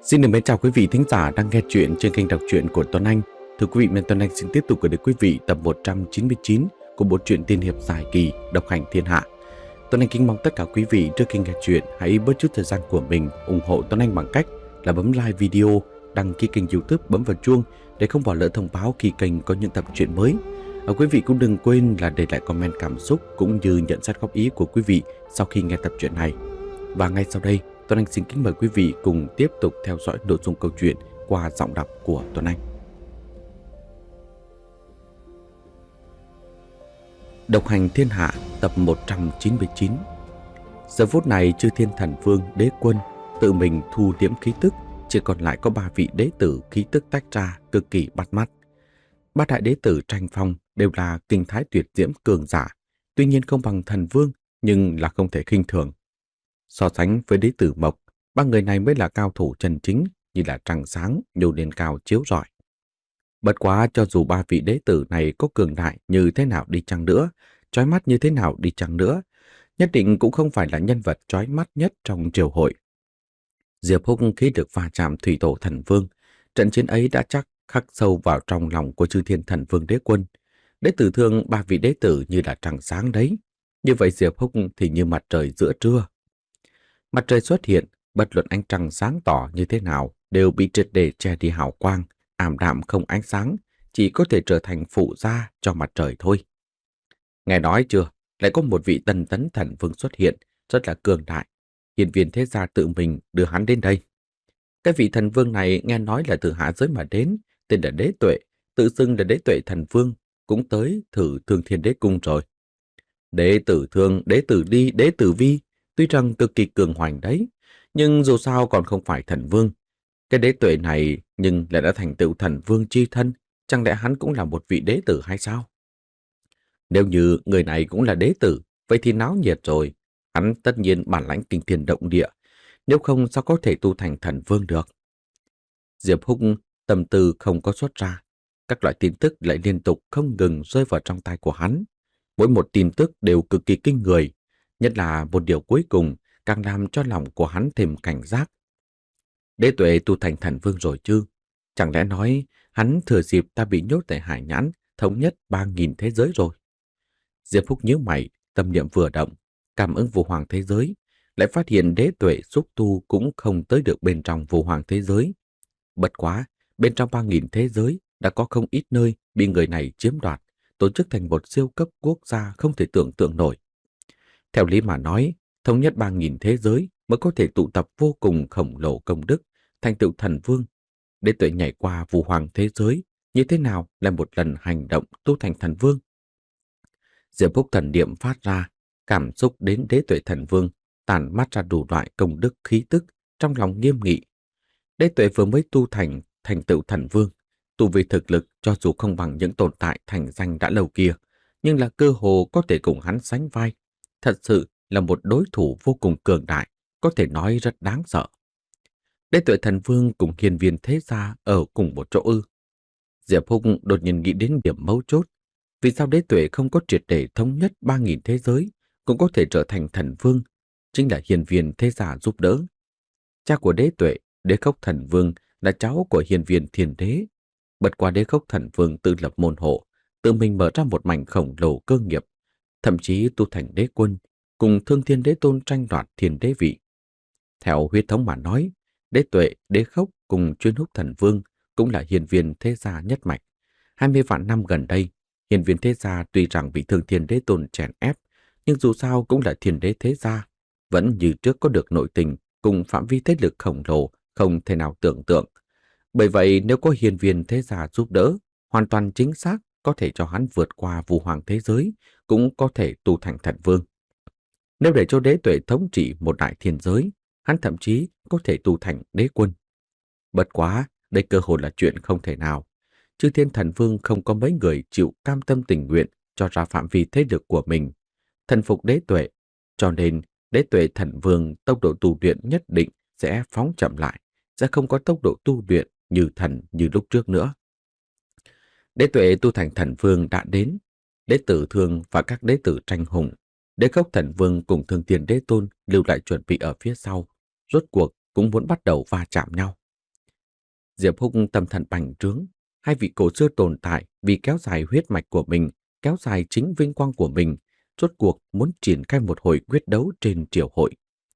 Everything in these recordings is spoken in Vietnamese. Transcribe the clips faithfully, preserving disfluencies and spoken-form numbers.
Xin được mến chào quý vị thính giả đang nghe chuyện trên kênh đọc truyện của Tuấn Anh. Thưa quý vị, nên Tuấn Anh xin tiếp tục gửi đến quý vị tập một trăm chín mươi chín của bộ truyện tiên hiệp dài kỳ Độc Hành Thiên Hạ. Tuấn Anh kính mong tất cả quý vị trước khi nghe chuyện hãy bớt chút thời gian của mình ủng hộ Tuấn Anh bằng cách là bấm like video, đăng ký kênh YouTube, bấm vào chuông để không bỏ lỡ thông báo khi kênh có những tập truyện mới. Và quý vị cũng đừng quên là để lại comment cảm xúc cũng như nhận xét góp ý của quý vị sau khi nghe tập truyện này. Và ngay sau đây, Tuấn Anh xin kính mời quý vị cùng tiếp tục theo dõi nội dung câu chuyện qua giọng đọc của Tuấn Anh. Độc Hành Thiên Hạ tập một trăm chín mươi chín. Giờ phút này Chư Thiên Thần Vương Đế Quân tự mình thu liễm khí tức, chỉ còn lại có ba vị đế tử khí tức tách ra cực kỳ bắt mắt. Ba đại đế tử tranh phong đều là kinh thái tuyệt diễm cường giả, tuy nhiên không bằng Thần Vương nhưng là không thể khinh thường. So sánh với đế tử Mộc, ba người này mới là cao thủ chân chính, như là trăng sáng nhô lên cao chiếu rọi. Bất quá cho dù ba vị đế tử này có cường đại như thế nào đi chăng nữa, chói mắt như thế nào đi chăng nữa, nhất định cũng không phải là nhân vật chói mắt nhất trong triều hội. Diệp Húc khi được va chạm thủy tổ Thần Vương, trận chiến ấy đã chắc khắc sâu vào trong lòng của Chư Thiên Thần Vương Đế Quân. Đế tử thương ba vị đế tử như là trăng sáng đấy, như vậy Diệp Húc thì như mặt trời giữa trưa. Mặt trời xuất hiện, bất luận ánh trăng sáng tỏ như thế nào đều bị triệt để che đi hào quang, ảm đạm không ánh sáng, chỉ có thể trở thành phụ gia cho mặt trời thôi. Nghe nói chưa, lại có một vị tân tấn thần vương xuất hiện, rất là cường đại. Hiền viên thế gia tự mình đưa hắn đến đây. Cái vị thần vương này nghe nói là từ hạ giới mà đến, tên là Đế Tuệ, tự xưng là Đế Tuệ thần vương, cũng tới thử Thương Thiên Đế cung rồi. Đế tử Thương, Đế tử Đi, Đế tử Vi, tuy rằng cực kỳ cường hoành đấy, nhưng dù sao còn không phải thần vương. Cái Đế Tuệ này nhưng lại đã thành tựu thần vương chi thân, chẳng lẽ hắn cũng là một vị đế tử hay sao? Nếu như người này cũng là đế tử, vậy thì náo nhiệt rồi. Hắn tất nhiên bản lãnh kinh thiên động địa, nếu không sao có thể tu thành thần vương được. Diệp Húc tâm tư không có xuất ra, các loại tin tức lại liên tục không ngừng rơi vào trong tay của hắn. Mỗi một tin tức đều cực kỳ kinh người, nhất là một điều cuối cùng càng làm cho lòng của hắn thêm cảnh giác. Đế Tuệ tu thành thần vương rồi chứ? Chẳng lẽ nói hắn thừa dịp ta bị nhốt tại Hải Nhãn thống nhất ba nghìn thế giới rồi? Diệp Húc nhíu mày, tâm niệm vừa động, cảm ứng vô hoàng thế giới, lại phát hiện Đế Tuệ xúc tu cũng không tới được bên trong vô hoàng thế giới. Bất quá, bên trong ba nghìn thế giới đã có không ít nơi bị người này chiếm đoạt, tổ chức thành một siêu cấp quốc gia không thể tưởng tượng nổi. Theo lý mà nói, thống nhất ba nghìn thế giới mới có thể tụ tập vô cùng khổng lồ công đức, thành tựu thần vương. Đế Tuệ nhảy qua vu hoàng thế giới, như thế nào là một lần hành động tu thành thần vương? Diệp Húc thần niệm phát ra, cảm xúc đến Đế Tuệ thần vương, tản mát ra đủ loại công đức khí tức, trong lòng nghiêm nghị. Đế Tuệ vừa mới tu thành thành tựu thần vương, tu vi thực lực cho dù không bằng những tồn tại thành danh đã lâu kia, nhưng là cơ hồ có thể cùng hắn sánh vai. Thật sự là một đối thủ vô cùng cường đại, có thể nói rất đáng sợ. Đế Tuệ thần vương cùng hiền viên thế gia ở cùng một chỗ ư? Diệp Húc đột nhiên nghĩ đến điểm mấu chốt. Vì sao Đế Tuệ không có triệt để thống nhất ba nghìn thế giới, cũng có thể trở thành thần vương? Chính là hiền viên thế gia giúp đỡ. Cha của Đế Tuệ, Đế Khốc thần vương, là cháu của hiền viên thiên đế. Bật qua Đế Khốc thần vương tự lập môn hộ, tự mình mở ra một mảnh khổng lồ cơ nghiệp, thậm chí tu thành đế quân, cùng Thương Thiên Đế Tôn tranh đoạt thiên đế vị. Theo huyết thống mà nói, Đế Tuệ, Đế Khốc cùng Chuyên Húc thần vương cũng là hiền viên thế gia nhất mạch. Hai mươi vạn năm gần đây, hiền viên thế gia tuy rằng bị Thương Thiên Đế Tôn chèn ép, nhưng dù sao cũng là thiên đế thế gia, vẫn như trước có được nội tình cùng phạm vi thế lực khổng lồ không thể nào tưởng tượng. Bởi vậy nếu có hiền viên thế gia giúp đỡ, hoàn toàn chính xác có thể cho hắn vượt qua vu hoàng thế giới, cũng có thể tu thành thần vương. Nếu để cho Đế Tuệ thống trị một đại thiên giới, hắn thậm chí có thể tu thành đế quân. Bất quá, đây cơ hội là chuyện không thể nào. Chư Thiên Thần Vương không có mấy người chịu cam tâm tình nguyện cho ra phạm vi thế lực của mình, thần phục Đế Tuệ, cho nên Đế Tuệ thần vương tốc độ tu luyện nhất định sẽ phóng chậm lại, sẽ không có tốc độ tu luyện như thần như lúc trước nữa. Đế Tuệ tu thành thần vương đã đến, Đế tử Thương và các đế tử tranh hùng, Đế Khốc thần vương cùng Thương Thiên Đế Tôn lưu lại chuẩn bị ở phía sau, rốt cuộc cũng muốn bắt đầu va chạm nhau. Diệp Húc tâm thần bành trướng, hai vị cổ xưa tồn tại vì kéo dài huyết mạch của mình, kéo dài chính vinh quang của mình, rốt cuộc muốn triển khai một hồi quyết đấu trên triều hội.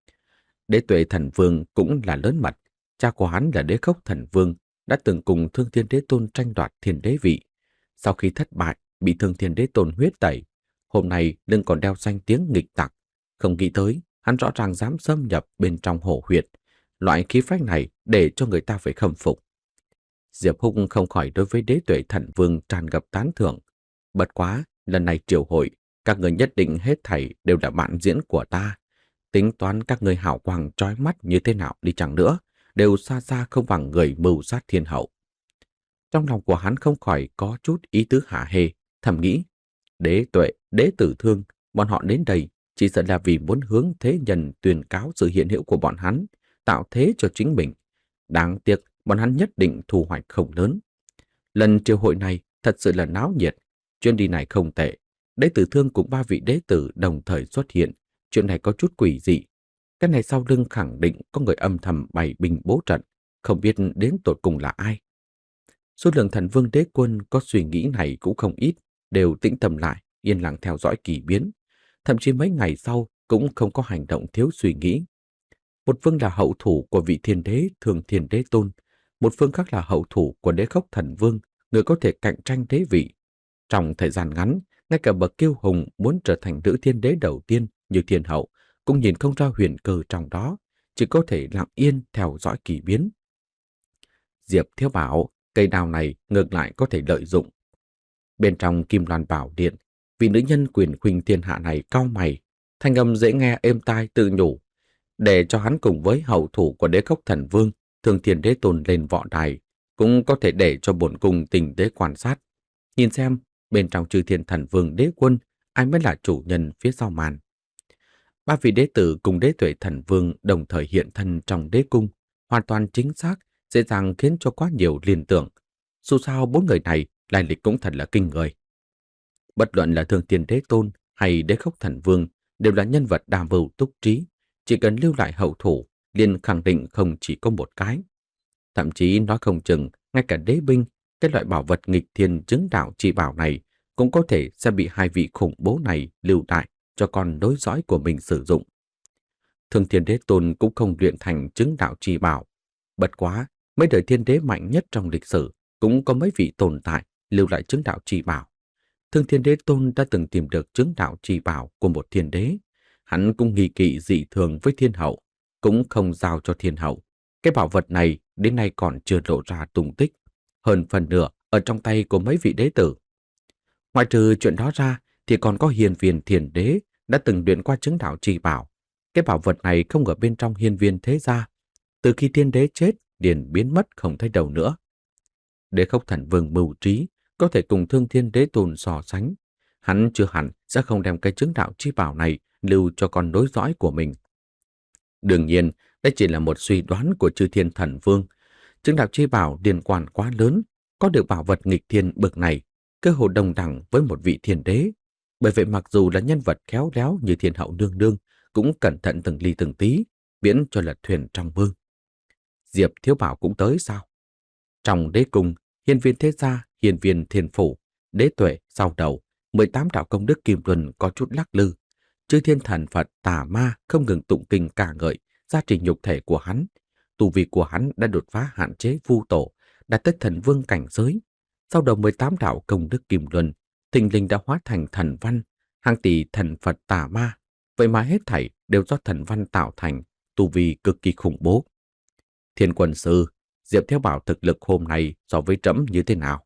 Đế Tuệ Thần Vương cũng là lớn mật, cha của hắn là Đế Khốc Thần Vương, đã từng cùng Thương Thiên Đế Tôn tranh đoạt thiên đế vị. Sau khi thất bại, bị Thương Thiên Đế Tôn huyết tẩy, hôm nay lưng còn đeo danh tiếng nghịch tặc. Không nghĩ tới, hắn rõ ràng dám xâm nhập bên trong hổ huyệt. Loại khí phách này để cho người ta phải khâm phục. Diệp Húc không khỏi đối với Đế Tuệ Thần Vương tràn ngập tán thưởng. Bất quá, lần này triều hội, các người nhất định hết thảy đều là bạn diễn của ta. Tính toán các người hào quang trói mắt như thế nào đi chăng nữa, đều xa xa không bằng người mưu sát thiên hậu. Trong lòng của hắn không khỏi có chút ý tứ hả hê, thầm nghĩ, Đế Tuệ, Đế Tử Thương, bọn họ đến đây chỉ sợ là vì muốn hướng thế nhân tuyên cáo sự hiện hữu của bọn hắn, tạo thế cho chính mình. Đáng tiếc, bọn hắn nhất định thu hoạch không lớn. Lần triều hội này thật sự là náo nhiệt, chuyến đi này không tệ. Đế Tử Thương cùng ba vị đế tử đồng thời xuất hiện, chuyện này có chút quỷ dị. Cái này sau lưng khẳng định có người âm thầm bày binh bố trận, không biết đến tột cùng là ai. Số lượng thần vương đế quân có suy nghĩ này cũng không ít, đều tĩnh tâm lại, yên lặng theo dõi kỳ biến. Thậm chí mấy ngày sau cũng không có hành động thiếu suy nghĩ. Một phương là hậu thủ của vị thiên đế Thường Thiên Đế Tôn, một phương khác là hậu thủ của Đế Khốc Thần Vương, người có thể cạnh tranh đế vị. Trong thời gian ngắn, ngay cả bậc kiêu hùng muốn trở thành nữ thiên đế đầu tiên như thiên hậu cũng nhìn không ra huyền cơ trong đó, chỉ có thể lặng yên theo dõi kỳ biến. Diệp Thiếu bảo, cây đào này ngược lại có thể lợi dụng. Bên trong Kim Loan Bảo Điện, vị nữ nhân quyền khuynh thiên hạ này cau mày, thanh âm dễ nghe êm tai tự nhủ, để cho hắn cùng với hậu thủ của Đế Khốc Thần Vương, Thường Thiên Đế Tôn lên võ đài, cũng có thể để cho bổn cung tình tế quan sát, nhìn xem bên trong Chư Thiên Thần Vương Đế Quân ai mới là chủ nhân phía sau màn. Ba vị đế tử cùng Đế Tuệ Thần Vương đồng thời hiện thân trong đế cung, hoàn toàn chính xác, dễ dàng khiến cho quá nhiều liên tưởng. Dù sao bốn người này lai lịch cũng thật là kinh người. Bất luận là Thường Thiên Đế Tôn hay Đế Khốc Thần Vương đều là nhân vật đa mưu túc trí, chỉ cần lưu lại hậu thủ liền khẳng định không chỉ có một cái. Thậm chí nói không chừng ngay cả đế binh, cái loại bảo vật nghịch thiên chứng đạo chi bảo này cũng có thể sẽ bị hai vị khủng bố này lưu lại cho con đối dõi của mình sử dụng. Thường Thiên Đế Tôn cũng không luyện thành chứng đạo chi bảo. Bất quá, mấy đời thiên đế mạnh nhất trong lịch sử cũng có mấy vị tồn tại lưu lại chứng đạo chi bảo. Thường Thiên Đế Tôn đã từng tìm được chứng đạo chi bảo của một thiên đế. Hắn cũng nghi kỵ dị thường với thiên hậu, cũng không giao cho thiên hậu. Cái bảo vật này đến nay còn chưa lộ ra tung tích, hơn phần nửa ở trong tay của mấy vị đế tử. Ngoài trừ chuyện đó ra thì còn có hiên viên thiền đế đã từng luyện qua chứng đạo chi bảo. Cái bảo vật này không ở bên trong hiên viên thế gia. Từ khi thiên đế chết liền biến mất không thấy đâu nữa. Đế Khốc Thần Vương mưu trí có thể cùng Thương Thiên Đế Tôn so sánh. Hắn chưa hẳn sẽ không đem cái chứng đạo chi bảo này lưu cho con đối dõi của mình. Đương nhiên, đây chỉ là một suy đoán của Chư Thiên Thần Vương. Chứng đạo chi bảo liên quan quá lớn, có được bảo vật nghịch thiên bậc này, cơ hồ đồng đẳng với một vị thiên đế. Bởi vậy mặc dù là nhân vật khéo léo như thiên hậu nương nương, cũng cẩn thận từng ly từng tí, miễn cho lật thuyền trong mương. Diệp Thiếu Bảo cũng tới sao? Trong đế cung, hiên viên thế gia, hiên viên thiên phủ, Đế Tuệ sau đầu, mười tám đạo công đức kim luân có chút lắc lư. Chư thiên thần Phật tà ma không ngừng tụng kinh ca ngợi giá trị nhục thể của hắn. Tu vi của hắn đã đột phá hạn chế vu tổ, đạt tới thần vương cảnh giới. Sau đầu mười tám đạo công đức kim luân, thình lình đã hóa thành thần văn, hàng tỷ thần Phật tà ma. Vậy mà hết thảy đều do thần văn tạo thành, tu vi cực kỳ khủng bố. Thiên Quân Sư, Diệp Thiếu Bảo thực lực hôm nay so với trẫm như thế nào?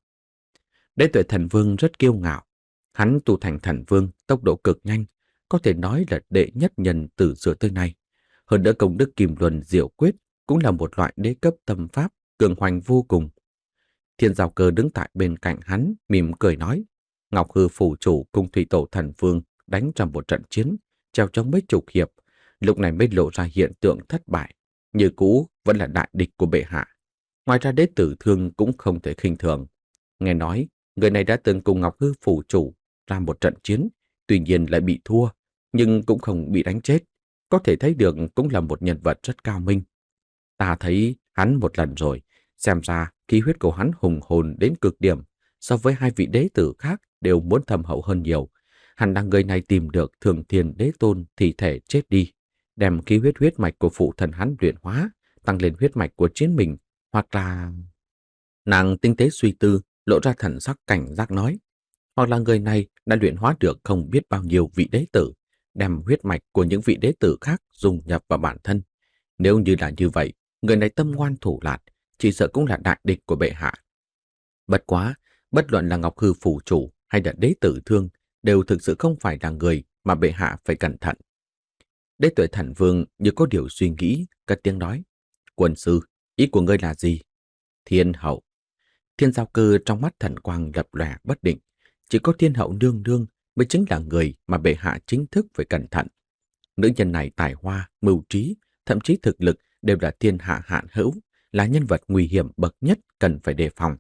Đế Tuệ Thần Vương rất kiêu ngạo. Hắn tu thành thần vương tốc độ cực nhanh, có thể nói là đệ nhất nhân từ xưa tới nay. Hơn nữa công đức kim luân diệu quyết cũng là một loại đế cấp tâm pháp cường hoành vô cùng. Thiên Giao Cơ đứng tại bên cạnh hắn, mỉm cười nói, Ngọc Hư phủ chủ cùng Thủy Tổ Thần Vương đánh trong một trận chiến, treo trong mấy chục hiệp, lúc này mới lộ ra hiện tượng thất bại, như cũ vẫn là đại địch của bệ hạ. Ngoài ra Đế Tử Thương cũng không thể khinh thường. Nghe nói, người này đã từng cùng Ngọc Hư phủ chủ ra một trận chiến, tuy nhiên lại bị thua, nhưng cũng không bị đánh chết. Có thể thấy được cũng là một nhân vật rất cao minh. Ta thấy hắn một lần rồi, Xem ra khí huyết của hắn hùng hồn đến cực điểm, so với hai vị đế tử khác đều muốn thâm hậu hơn nhiều. Hẳn là người này tìm được Thường Thiên Đế Tôn thi thể chết đi, đem khí huyết huyết mạch của phụ thần hắn luyện hóa, tăng lên huyết mạch của chính mình, hoặc là... Nàng tinh tế suy tư, lộ ra thần sắc cảnh giác nói, hoặc là người này đã luyện hóa được không biết bao nhiêu vị đế tử, đem huyết mạch của những vị đế tử khác dung nhập vào bản thân. Nếu như là như vậy, người này tâm ngoan thủ lạt, chỉ sợ cũng là đại địch của bệ hạ. Bất quá, bất luận là Ngọc Hư phủ chủ hay là đế tử thương, đều thực sự không phải là người mà bệ hạ phải cẩn thận. Đế Tuệ Thần Vương như có điều suy nghĩ, cất tiếng nói, quân sư, ý của ngươi là gì? Thiên hậu. Thiên Giao Cơ trong mắt thần quang lập lòe bất định, chỉ có thiên hậu nương nương mới chính là người mà bệ hạ chính thức phải cẩn thận. Nữ nhân này tài hoa, mưu trí, thậm chí thực lực đều là thiên hạ hạn hữu, là nhân vật nguy hiểm bậc nhất cần phải đề phòng.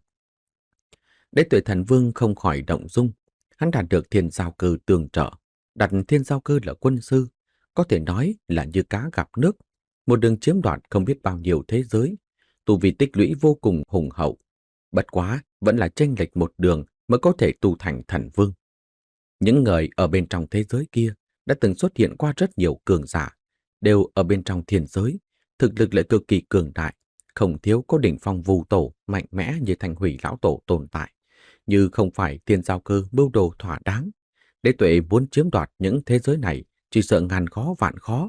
Đế Tuệ Thần Vương không khỏi động dung, hắn đạt được Thiên Giao Cơ tương trợ, đặt Thiên Giao Cơ là quân sư, có thể nói là như cá gặp nước, một đường chiếm đoạt không biết bao nhiêu thế giới, tu vi tích lũy vô cùng hùng hậu. Bất quá, vẫn là chênh lệch một đường mới có thể tu thành thần vương. Những người ở bên trong thế giới kia đã từng xuất hiện qua rất nhiều cường giả, đều ở bên trong thiên giới, thực lực lại cực kỳ cường đại, không thiếu có đỉnh phong vu tổ mạnh mẽ như Thanh Hủy lão tổ tồn tại. Như không phải Thiên Giao Cơ mưu đồ thỏa đáng, Đế Tuệ muốn chiếm đoạt những thế giới này chỉ sợ ngàn khó vạn khó.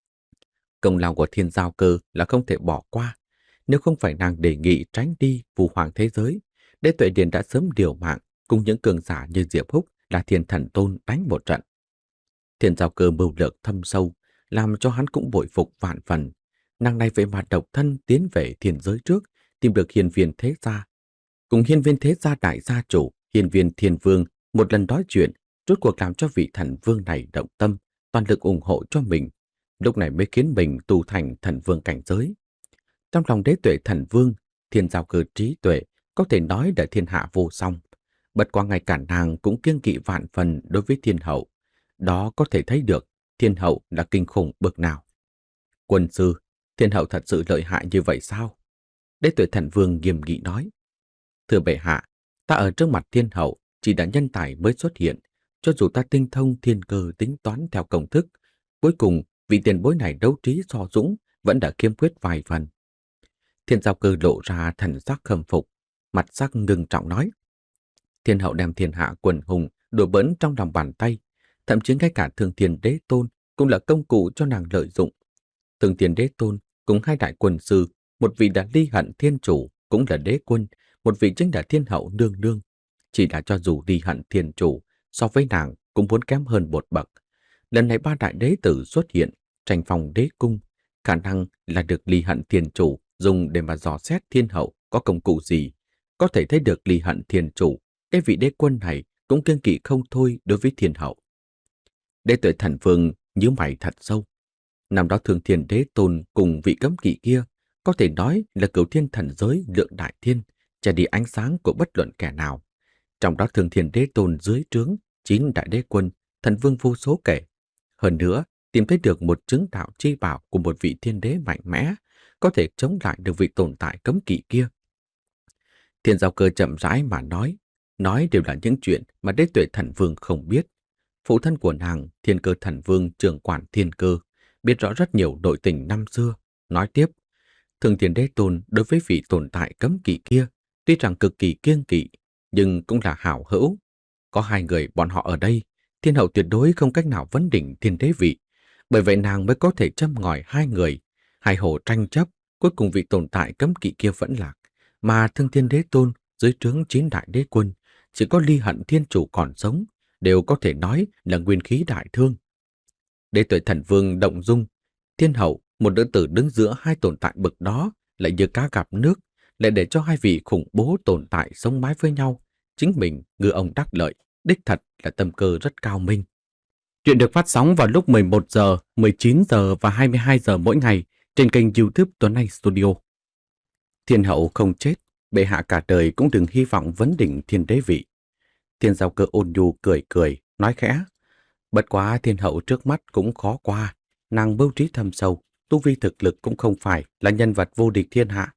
Công lao của Thiên Giao Cơ là không thể bỏ qua. Nếu không phải nàng đề nghị tránh đi phù hoàng thế giới, Đế Tuệ Điền đã sớm điều mạng cùng những cường giả như Diệp Húc là Thiên Thần Tôn đánh một trận. Thiên Giao Cơ mưu lược thâm sâu, làm cho hắn cũng bội phục vạn phần. Nàng này vậy mà độc thân tiến về thiên giới trước, tìm được hiên viên thế gia. Cùng hiên viên thế gia đại gia chủ, hiên viên thiên vương một lần nói chuyện, rốt cuộc làm cho vị thần vương này động tâm, toàn lực ủng hộ cho mình. Lúc này mới khiến mình tu thành thần vương cảnh giới. Trong lòng Đế Tuệ Thần Vương, Thiên Giao Cơ trí tuệ có thể nói là thiên hạ vô song. Bất quá ngay cả nàng cũng kiêng kỵ vạn phần đối với thiên hậu. Đó có thể thấy được thiên hậu là kinh khủng bậc nào. Quân sư, thiên hậu thật sự lợi hại như vậy sao? Đế Tuệ Thần Vương nghiêm nghị nói. Thưa bệ hạ, ta ở trước mặt thiên hậu chỉ đã nhân tài mới xuất hiện. Cho dù ta tinh thông thiên cơ tính toán theo công thức, cuối cùng vị tiền bối này đấu trí so dũng vẫn đã khiêm khuyết vài phần. Thiên Giao Cơ lộ ra thần sắc khâm phục, mặt sắc ngưng trọng nói. Thiên hậu đem thiên hạ quần hùng đùa bỡn trong lòng bàn tay, thậm chí ngay cả Thường Thiên Đế Tôn cũng là công cụ cho nàng lợi dụng. Thường Thiên Đế Tôn cùng hai đại quân sư, một vị đã ly hận thiên chủ cũng là đế quân, một vị chính là thiên hậu nương nương. Chỉ là cho dù ly hận thiên chủ, so với nàng cũng muốn kém hơn một bậc. Lần này ba đại đế tử xuất hiện, tranh phòng đế cung, khả năng là được ly hận thiên chủ dùng để mà dò xét thiên hậu có công cụ gì. Có thể thấy được ly hận thiên chủ, cái vị đế quân này cũng kiêng kỵ không thôi đối với thiên hậu. Đế Tuệ Thần Vương nhíu mày thật sâu. Năm đó Thường Thiên Đế Tôn cùng vị cấm kỵ kia có thể nói là cửu thiên thần giới lượng đại thiên, che đi ánh sáng của bất luận kẻ nào. Trong đó Thường Thiên Đế Tôn dưới trướng chín đại đế quân, thần vương vô số kể. Hơn nữa, tìm thấy được một chứng đạo chi bảo của một vị thiên đế mạnh mẽ, có thể chống lại được vị tồn tại cấm kỵ kia. Thiên Giao Cơ chậm rãi mà nói, nói đều là những chuyện mà Đế Tuệ Thần Vương không biết. Phụ thân của nàng, Thiên Cơ Thần Vương trưởng quản thiên cơ, biết rõ rất nhiều nội tình năm xưa. Nói tiếp, Thường Thiên Đế Tôn đối với vị tồn tại cấm kỵ kia, tuy rằng cực kỳ kiêng kỵ, nhưng cũng là hảo hữu. Có hai người bọn họ ở đây, thiên hậu tuyệt đối không cách nào vấn đỉnh thiên đế vị. Bởi vậy nàng mới có thể châm ngòi hai người, hai hồ tranh chấp, cuối cùng vị tồn tại cấm kỵ kia vẫn lạc. Mà Thương Thiên Đế Tôn dưới trướng chín đại đế quân, chỉ có ly hận thiên chủ còn sống, đều có thể nói là nguyên khí đại thương. Đế Tuệ Thần Vương động dung, thiên hậu, một nữ tử đứng giữa hai tồn tại bậc đó, lại như cá gặp nước, lại để cho hai vị khủng bố tồn tại sống mái với nhau. Chính mình ngư ông đắc lợi, đích thật là tâm cơ rất cao minh. Chuyện được phát sóng vào lúc mười một giờ, mười chín giờ và hai mươi hai giờ mỗi ngày trên kênh YouTube Tuấn Anh Studio. Thiên hậu không chết, bệ hạ cả đời cũng đừng hy vọng vấn đỉnh thiên đế vị. Thiên Giao Cơ ôn nhu cười cười, nói khẽ. Bất quá thiên hậu trước mắt cũng khó qua, nàng mưu trí thâm sâu, tu vi thực lực cũng không phải là nhân vật vô địch thiên hạ.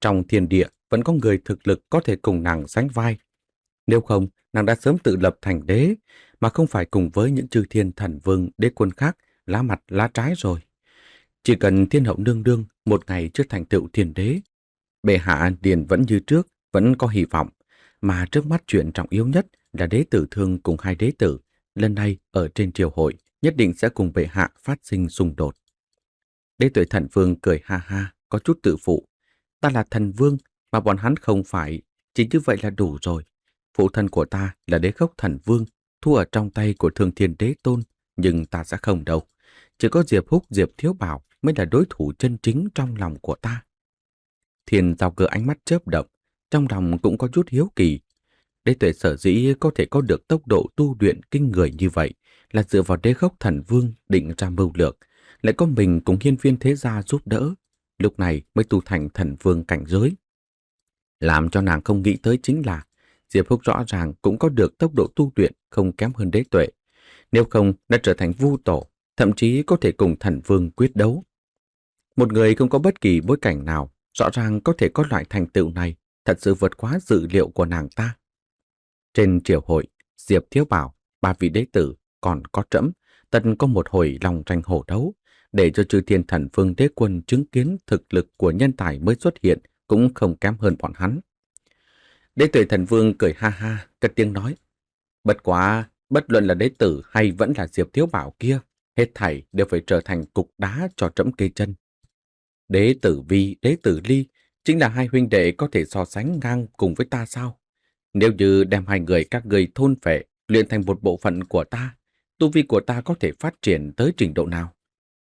Trong thiên địa vẫn có người thực lực có thể cùng nàng sánh vai. Nếu không, nàng đã sớm tự lập thành đế, mà không phải cùng với những chư thiên thần vương đế quân khác lá mặt lá trái rồi. Chỉ cần thiên hậu nương nương một ngày chưa thành tựu thiên đế, bệ hạ liền vẫn như trước, vẫn có hy vọng. Mà trước mắt chuyện trọng yếu nhất là đế tử thương cùng hai đế tử, lần này ở trên triều hội nhất định sẽ cùng bệ hạ phát sinh xung đột. Đế tuệ thần vương cười ha ha, có chút tự phụ. Ta là thần vương, mà bọn hắn không phải, chỉ như vậy là đủ rồi. Phụ thân của ta là đế khốc thần vương, thua ở trong tay của thương thiên đế tôn, nhưng ta sẽ không đâu. Chỉ có Diệp Húc, Diệp Thiếu Bảo mới là đối thủ chân chính trong lòng của ta. Thiên Giao Cơ ánh mắt chớp động, trong lòng cũng có chút hiếu kỳ. Đế tuệ sở dĩ có thể có được tốc độ tu luyện kinh người như vậy là dựa vào đế khốc thần vương định ra mưu lược, lại có mình cùng hiên viên thế gia giúp đỡ, lúc này mới tu thành thần vương cảnh giới. Làm cho nàng không nghĩ tới chính là Diệp Húc rõ ràng cũng có được tốc độ tu luyện không kém hơn đế tuệ. Nếu không đã trở thành vu tổ, thậm chí có thể cùng thần vương quyết đấu. Một người không có bất kỳ bối cảnh nào, rõ ràng có thể có loại thành tựu này, thật sự vượt quá dự liệu của nàng ta. Trên triều hội, Diệp Thiếu Bảo, ba vị đế tử, còn có trẫm, tận có một hồi lòng tranh hổ đấu, để cho chư thiên thần vương đế quân chứng kiến thực lực của nhân tài mới xuất hiện cũng không kém hơn bọn hắn. Đế tuệ thần vương cười ha ha, cất tiếng nói, bất quá, bất luận là đế tử hay vẫn là Diệp Thiếu Bảo kia, hết thảy đều phải trở thành cục đá cho trẫm kê chân. Đế tử Vi, đế tử Ly chính là hai huynh đệ có thể so sánh ngang cùng với ta sao? Nếu như đem hai người các ngươi thôn phệ, luyện thành một bộ phận của ta, tu vi của ta có thể phát triển tới trình độ nào?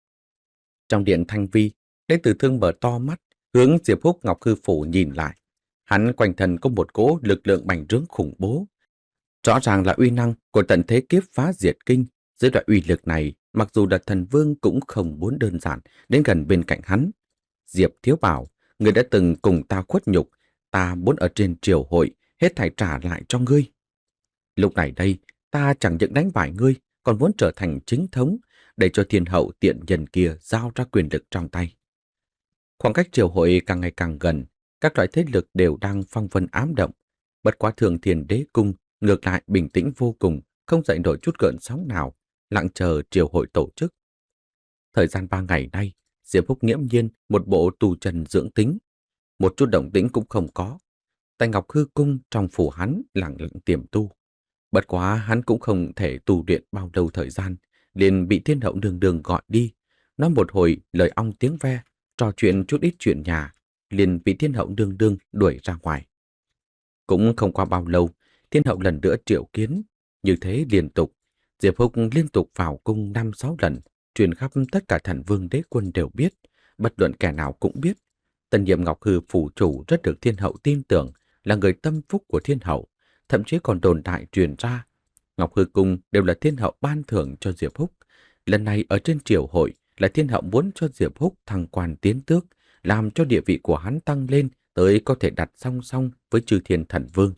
Trong điện Thanh Vi, đế tử Thương mở to mắt, hướng Diệp Húc Ngọc Hư Phủ nhìn lại. Hắn quanh thân có một cỗ lực lượng bành trướng khủng bố. Rõ ràng là uy năng của tận thế kiếp phá diệt kinh. Dưới loại uy lực này, mặc dù là thần vương cũng không muốn đơn giản đến gần bên cạnh hắn. Diệp Thiếu Bảo, người đã từng cùng ta khuất nhục, ta muốn ở trên triều hội hết thảy trả lại cho ngươi. Lúc này đây, ta chẳng những đánh bại ngươi, còn muốn trở thành chính thống, để cho thiên hậu tiện nhân kia giao ra quyền lực trong tay. Khoảng cách triều hội càng ngày càng gần, các loại thế lực đều đang phong vân ám động. Bất quá Thường Thiên Đế Cung ngược lại bình tĩnh vô cùng, không dậy nổi chút gợn sóng nào, lặng chờ triều hội tổ chức. Thời gian ba ngày nay, Diệp Húc nghiễm nhiên một bộ tù trần dưỡng tính, một chút động tĩnh cũng không có. Tại Ngọc Hư Cung trong phủ hắn lặng lặng tiềm tu. Bất quá hắn cũng không thể tu luyện bao lâu thời gian, liền bị thiên hậu đường đường gọi đi. Nói một hồi lời ong tiếng ve, trò chuyện chút ít chuyện nhà, liền bị thiên hậu đường đường đuổi ra ngoài. Cũng không qua bao lâu, thiên hậu lần nữa triệu kiến, như thế liên tục. Diệp Húc liên tục vào cung năm sáu lần, truyền khắp tất cả thần vương đế quân đều biết, bất luận kẻ nào cũng biết. Tân nhiệm Ngọc Hư phủ chủ rất được thiên hậu tin tưởng, là người tâm phúc của thiên hậu, thậm chí còn đồn đại truyền ra. Ngọc Hư cung đều là thiên hậu ban thưởng cho Diệp Húc. Lần này ở trên triều hội là thiên hậu muốn cho Diệp Húc thăng quan tiến tước, làm cho địa vị của hắn tăng lên tới có thể đặt song song với chư thiên thần vương.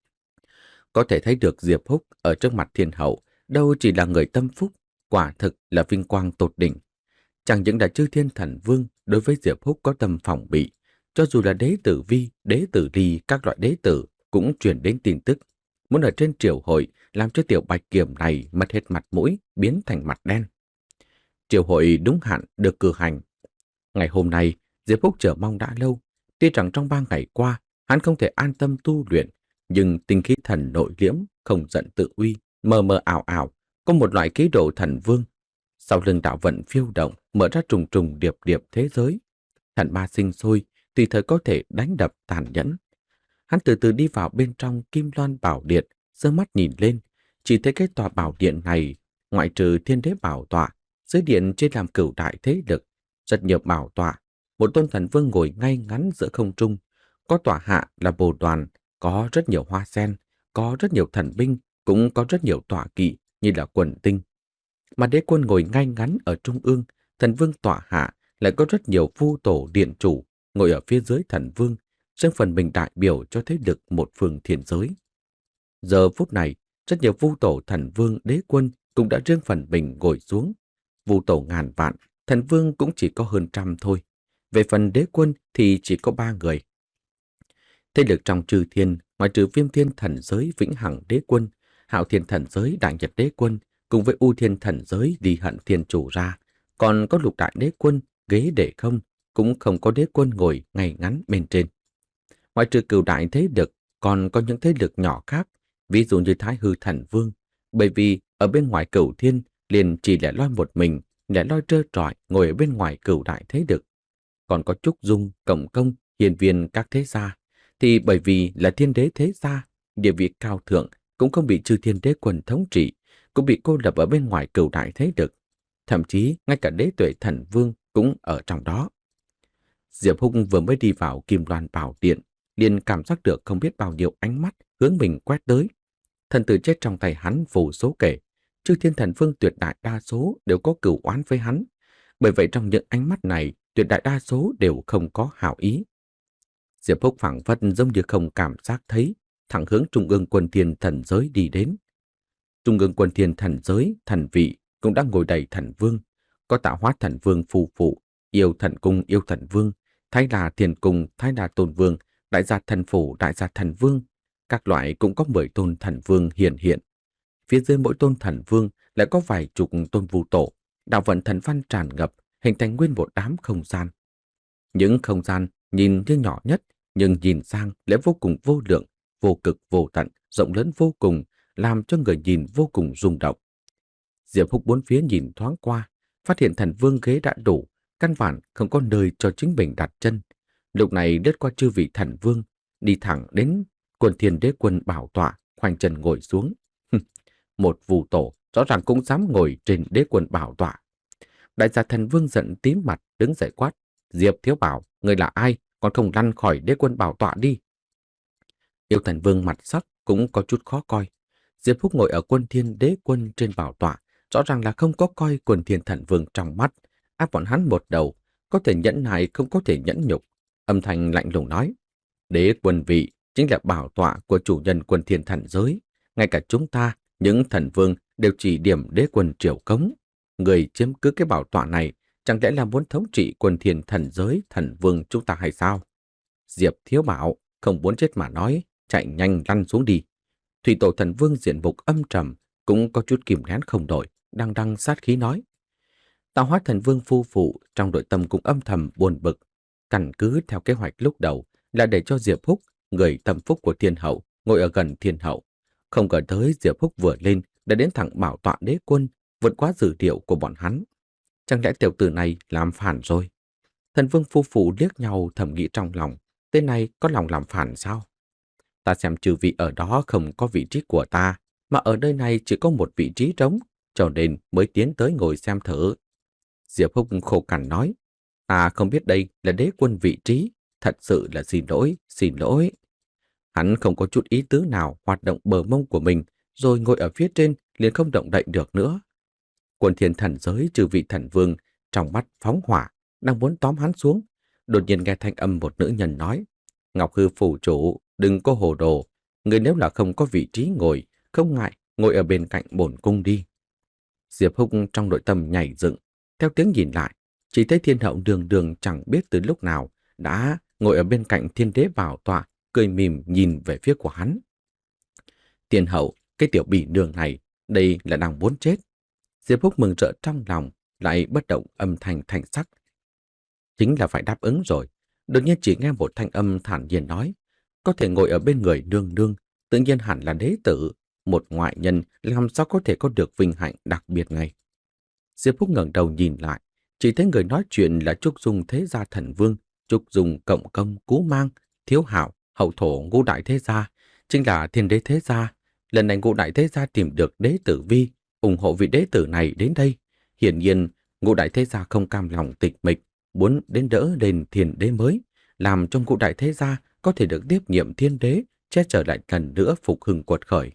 Có thể thấy được Diệp Húc ở trước mặt thiên hậu đâu chỉ là người tâm phúc, quả thực là vinh quang tột đỉnh. Chẳng những là chư thiên thần vương đối với Diệp Húc có tâm phòng bị, cho dù là đế tử Vi, đế tử Ly, các loại đế tử cũng truyền đến tin tức, muốn ở trên triều hội làm cho tiểu bạch kiểm này mất hết mặt mũi, biến thành mặt đen. Triều hội đúng hạn được cử hành. Ngày hôm nay, Diệp Húc chờ mong đã lâu. Tuy rằng trong ba ngày qua, hắn không thể an tâm tu luyện, nhưng tinh khí thần nội liễm, không giận tự uy, mờ mờ ảo ảo, có một loại khí độ thần vương. Sau lưng đạo vận phiêu động, mở ra trùng trùng điệp điệp thế giới. Thần ma sinh sôi, tùy thời có thể đánh đập tàn nhẫn. Hắn từ từ đi vào bên trong Kim Loan Bảo Điện, giơ mắt nhìn lên, chỉ thấy cái tòa bảo điện này, ngoại trừ Thiên Đế bảo tọa, dưới điện trên làm cửu đại thế lực, rất nhiều bảo tọa, một tôn thần vương ngồi ngay ngắn giữa không trung, có tọa hạ là bồ đoàn, có rất nhiều hoa sen, có rất nhiều thần binh, cũng có rất nhiều tọa kỵ như là quần tinh. Mà đế quân ngồi ngay ngắn ở trung ương, thần vương tọa hạ lại có rất nhiều vu tổ điện chủ ngồi ở phía dưới thần vương, riêng phần mình đại biểu cho thế lực một phương thiên giới. Giờ phút này, rất nhiều vu tổ thần vương đế quân cũng đã riêng phần mình ngồi xuống. Vu tổ ngàn vạn, thần vương cũng chỉ có hơn trăm thôi. Về phần đế quân thì chỉ có ba người. Thế lực trong chư thiên, ngoài trừ Viêm Thiên Thần Giới Vĩnh Hằng Đế Quân, Hạo Thiên Thần Giới Đại Nhật Đế Quân cùng với U Thiên Thần Giới Đi Hận Thiên Chủ ra, còn có Lục Đại Đế Quân ghế để không, cũng không có đế quân ngồi ngay ngắn bên trên. Ngoài trừ cửu đại thế lực, còn có những thế lực nhỏ khác, ví dụ như Thái Hư Thần Vương, bởi vì ở bên ngoài cửu thiên liền chỉ lẻ loi một mình, lẻ loi trơ trọi ngồi ở bên ngoài cửu đại thế lực. Còn có Trúc Dung, Cộng Công, hiền viên các thế gia, thì bởi vì là thiên đế thế gia, địa vị cao thượng cũng không bị chư thiên đế quân thống trị, cũng bị cô lập ở bên ngoài cửu đại thế lực. Thậm chí ngay cả đế tuệ thần vương cũng ở trong đó. Diệp Húc vừa mới đi vào Kim Loan Bảo Điện, liền cảm giác được không biết bao nhiêu ánh mắt hướng mình quét tới. Thần tử chết trong tay hắn vô số kể, chư thiên thần vương tuyệt đại đa số đều có cửu oán với hắn. Bởi vậy trong những ánh mắt này, tuyệt đại đa số đều không có hảo ý. Diệp Húc phảng phất giống như không cảm giác thấy, thẳng hướng trung ương quân thiên thần giới đi đến. Trung ương quân thiên thần giới, thần vị cũng đang ngồi đầy thần vương, có Tạo Hóa Thần Vương phù phụ, Yêu Thần Cung Yêu Thần Vương, Thái Đà Thiên Cung Thái Đà Tôn Vương, Đại gia Thần Phủ Đại gia Thần Vương, các loại cũng có mười tôn thần vương hiện hiện. Phía dưới mỗi tôn thần vương lại có vài chục tôn vu tổ, đạo vận thần văn tràn ngập, hình thành nguyên một đám không gian. Những không gian nhìn như nhỏ nhất, nhưng nhìn sang lại vô cùng vô lượng, vô cực vô tận, rộng lớn vô cùng, làm cho người nhìn vô cùng rung động. Diệp Húc bốn phía nhìn thoáng qua, phát hiện thần vương ghế đã đủ, căn bản không có nơi cho chính mình đặt chân. Lúc này lướt qua chư vị thần vương, đi thẳng đến Quân Thiên Đế Quân bảo tọa, khoanh chân ngồi xuống. Một vu tổ rõ ràng cũng dám ngồi trên đế quân bảo tọa. Đại gia thần vương giận tím mặt đứng dậy quát: Diệp Thiếu Bảo, người là ai, còn không lăn khỏi đế quân bảo tọa đi. Yêu thần vương mặt sắc cũng có chút khó coi. Diệp Húc ngồi ở Quân Thiên Đế Quân trên bảo tọa, rõ ràng là không có coi Quân Thiên Thần Vương trong mắt, áp bọn hắn một đầu, có thể nhẫn nại không có thể nhẫn nhục. Âm thanh lạnh lùng nói: Đế quân vị chính là bảo tọa của chủ nhân Quân Thiên Thần giới, ngay cả chúng ta, những thần vương đều chỉ điểm đế quân triều cống. Người chiếm cứ cái bảo tọa này, chẳng lẽ là muốn thống trị Quân Thiên Thần giới thần vương chúng ta hay sao? Diệp Thiếu Bảo, không muốn chết mà nói, chạy nhanh lăn xuống đi. Thủy tổ thần vương diện mục âm trầm, cũng có chút kìm nén không nổi, đang đăng sát khí nói. Tạo Hóa Thần Vương phu phụ trong nội tâm cũng âm thầm buồn bực. Căn cứ theo kế hoạch lúc đầu là để cho Diệp Húc, người tâm phúc của thiên hậu, ngồi ở gần thiên hậu. Không ngờ tới Diệp Húc vừa lên đã đến thẳng bảo tọa đế quân, vượt quá dự liệu của bọn hắn. Chẳng lẽ tiểu tử này làm phản rồi? Thần vương phu phụ liếc nhau thầm nghĩ trong lòng, tên này có lòng làm phản sao? Ta xem trừ vị ở đó không có vị trí của ta, mà ở nơi này chỉ có một vị trí trống, cho nên mới tiến tới ngồi xem thử. Diệp Húc khô cằn nói, ta không biết đây là đế quân vị trí, thật sự là xin lỗi, xin lỗi. Hắn không có chút ý tứ nào hoạt động bờ mông của mình, rồi ngồi ở phía trên liền không động đậy được nữa. Quân Thiên Thần giới trừ vị thần vương, trong mắt phóng hỏa, đang muốn tóm hắn xuống. Đột nhiên nghe thanh âm một nữ nhân nói, Ngọc Hư phủ chủ, đừng có hồ đồ, người nếu là không có vị trí ngồi, không ngại, ngồi ở bên cạnh bổn cung đi. Diệp Húc trong nội tâm nhảy dựng, theo tiếng nhìn lại, chỉ thấy thiên hậu đường đường chẳng biết từ lúc nào đã ngồi ở bên cạnh thiên đế bảo tọa, cười mỉm nhìn về phía của hắn. Thiên hậu, cái tiểu bỉ đường này, đây là đang muốn chết. Diệp Húc mừng rỡ trong lòng, lại bất động âm thanh thành sắc. Chính là phải đáp ứng rồi. Đột nhiên chỉ nghe một thanh âm thản nhiên nói, có thể ngồi ở bên người nương nương, tự nhiên hẳn là đế tử, một ngoại nhân làm sao có thể có được vinh hạnh đặc biệt này. Diệp Húc ngẩng đầu nhìn lại, chỉ thấy người nói chuyện là Trúc Dung Thế Gia Thần Vương, Trúc Dung Cộng Công Cú Mang, Thiếu Hạo, Hậu Thổ Ngũ Đại Thế Gia, chính là Thiên Đế Thế Gia. Lần này Ngũ Đại Thế Gia tìm được đế tử Vi, ủng hộ vị đế tử này đến đây. Hiển nhiên, Ngũ Đại Thế Gia không cam lòng tịch mịch, muốn đến đỡ lên Thiên Đế mới, làm cho Ngũ Đại Thế Gia có thể được tiếp nhiệm Thiên Đế, che chở lại lần nữa phục hưng quật khởi.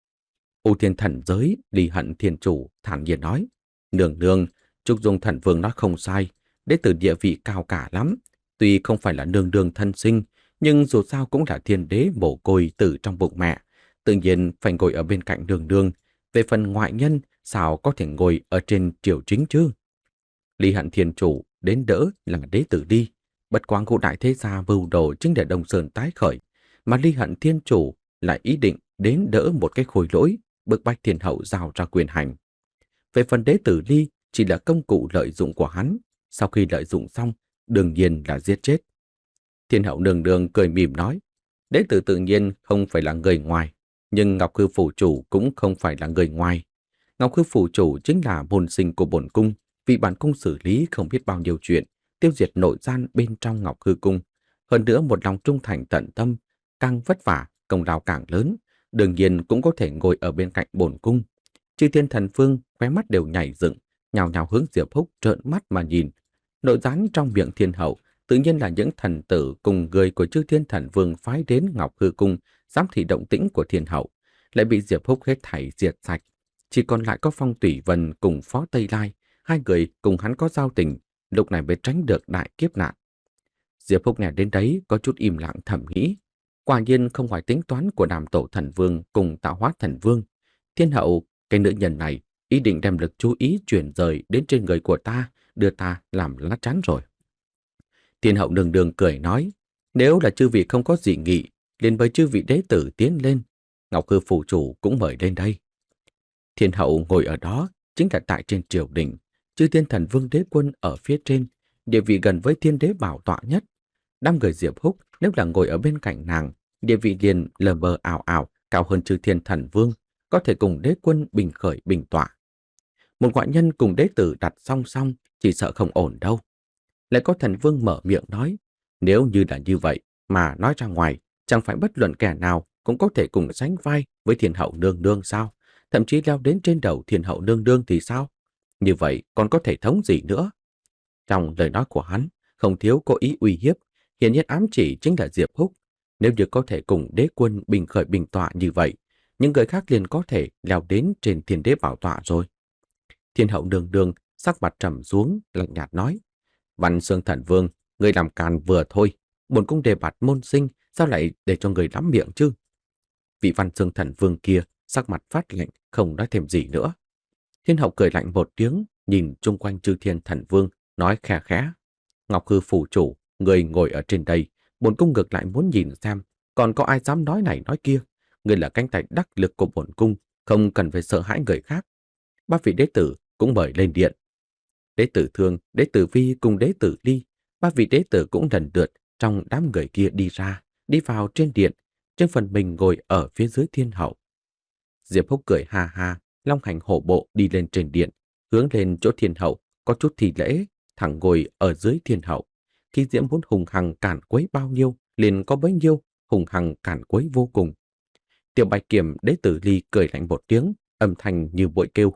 U Thiên Thần giới, Lý Hận Thiên Chủ thản nhiên nói, nương nương, Trúc Dung Thần Vương nói không sai, đế tử địa vị cao cả lắm, tuy không phải là nương nương thân sinh, nhưng dù sao cũng là thiên đế mồ côi từ trong bụng mẹ, tự nhiên phải ngồi ở bên cạnh nương nương. Về phần ngoại nhân, sao có thể ngồi ở trên triều chính chứ? Lý Hận Thiên Chủ đến đỡ là đế tử đi, bất quá Ngũ Đại Thế Gia mưu đồ chính để Đông Sơn tái khởi, mà Ly Hận Thiên Chủ lại ý định đến đỡ một cái khối lỗi, bức bách Thiên Hậu giao ra quyền hành. Về phần đế tử Ly chỉ là công cụ lợi dụng của hắn, sau khi lợi dụng xong, đương nhiên là giết chết. Thiên Hậu nương nương cười mỉm nói, đế tử tự nhiên không phải là người ngoài, nhưng Ngọc Hư Phủ Chủ cũng không phải là người ngoài. Ngọc Hư Phủ Chủ chính là môn sinh của bổn cung, vì bản cung xử lý không biết bao nhiêu chuyện, tiêu diệt nội gian bên trong Ngọc Hư Cung. Hơn nữa một lòng trung thành tận tâm, càng vất vả, công lao càng lớn, đương nhiên cũng có thể ngồi ở bên cạnh bổn cung. Chư Thiên Thần Vương khóe mắt đều nhảy dựng, nhào nhào hướng Diệp Húc trợn mắt mà nhìn. Nội gián trong miệng Thiên Hậu tự nhiên là những thần tử cùng người của Chư Thiên Thần Vương phái đến Ngọc Hư Cung giám thị động tĩnh của Thiên Hậu, lại bị Diệp Húc hết thảy diệt sạch. Chỉ còn lại có Phong Tủy Vân cùng Phó Tây Lai, hai người cùng hắn có giao tình, lúc này mới tránh được đại kiếp nạn. Diệp Húc nghe đến đấy có chút im lặng thầm nghĩ, quả nhiên không ngoài tính toán của Đàm Tổ Thần Vương cùng Tạo Hóa Thần Vương. Thiên Hậu, cái nữ nhân này ý định đem lực chú ý chuyển rời đến trên người của ta, đưa ta làm lá chắn rồi. Thiên Hậu đường đường cười nói, nếu là chư vị không có dị nghị, liền với chư vị đế tử tiến lên, Ngọc Hư Phủ Chủ cũng mời lên đây. Thiên Hậu ngồi ở đó chính là tại trên triều đình, Chư Thiên Thần Vương Đế Quân ở phía trên, địa vị gần với Thiên Đế bảo tọa nhất. Đám người Diệp Húc nếu là ngồi ở bên cạnh nàng, địa vị liền lờ mờ ảo ảo cao hơn Chư Thiên Thần Vương, có thể cùng Đế Quân bình khởi bình tọa. Một ngoại nhân cùng đế tử đặt song song, chỉ sợ không ổn đâu. Lại có Thần Vương mở miệng nói, nếu như là như vậy mà nói ra ngoài, chẳng phải bất luận kẻ nào cũng có thể cùng sánh vai với Thiên Hậu nương nương sao? Thậm chí leo đến trên đầu Thiên Hậu nương nương thì sao? Như vậy còn có thể thống gì nữa? Trong lời nói của hắn, không thiếu có ý uy hiếp, hiển nhiên ám chỉ chính là Diệp Húc. Nếu như có thể cùng Đế Quân bình khởi bình tọa như vậy, những người khác liền có thể leo đến trên Thiên Đế bảo tọa rồi. Thiên Hậu nương nương sắc mặt trầm xuống, lạnh nhạt nói, Văn Xương Thần Vương, người làm càn vừa thôi, bổn cung đề bạt môn sinh, sao lại để cho người lắm miệng chứ? Vị Văn Xương Thần Vương kia sắc mặt phát lạnh, không nói thêm gì nữa. Thiên Hậu cười lạnh một tiếng, nhìn chung quanh Chư Thiên Thần Vương, nói khẽ khẽ, Ngọc Hư Phủ Chủ, người ngồi ở trên đây, bổn cung ngược lại muốn nhìn xem, còn có ai dám nói này nói kia. Người là cánh tay đắc lực của bổn cung, không cần phải sợ hãi người khác. Ba vị đế tử cũng mời lên điện. Đế tử Thương, đế tử Vi cùng đế tử Ly, ba vị đế tử cũng lần lượt trong đám người kia đi ra, đi vào trên điện, trên phần mình ngồi ở phía dưới Thiên Hậu. Diệp Húc cười ha ha, long hành hổ bộ đi lên trên điện, hướng lên chỗ Thiên Hậu, có chút thi lễ, thẳng ngồi ở dưới Thiên Hậu. Khi Diễm muốn hùng hằng cản quấy bao nhiêu, liền có bấy nhiêu, hùng hằng cản quấy vô cùng. Tiểu Bạch Kiểm đế tử Ly cười lạnh một tiếng, âm thanh như bội kêu.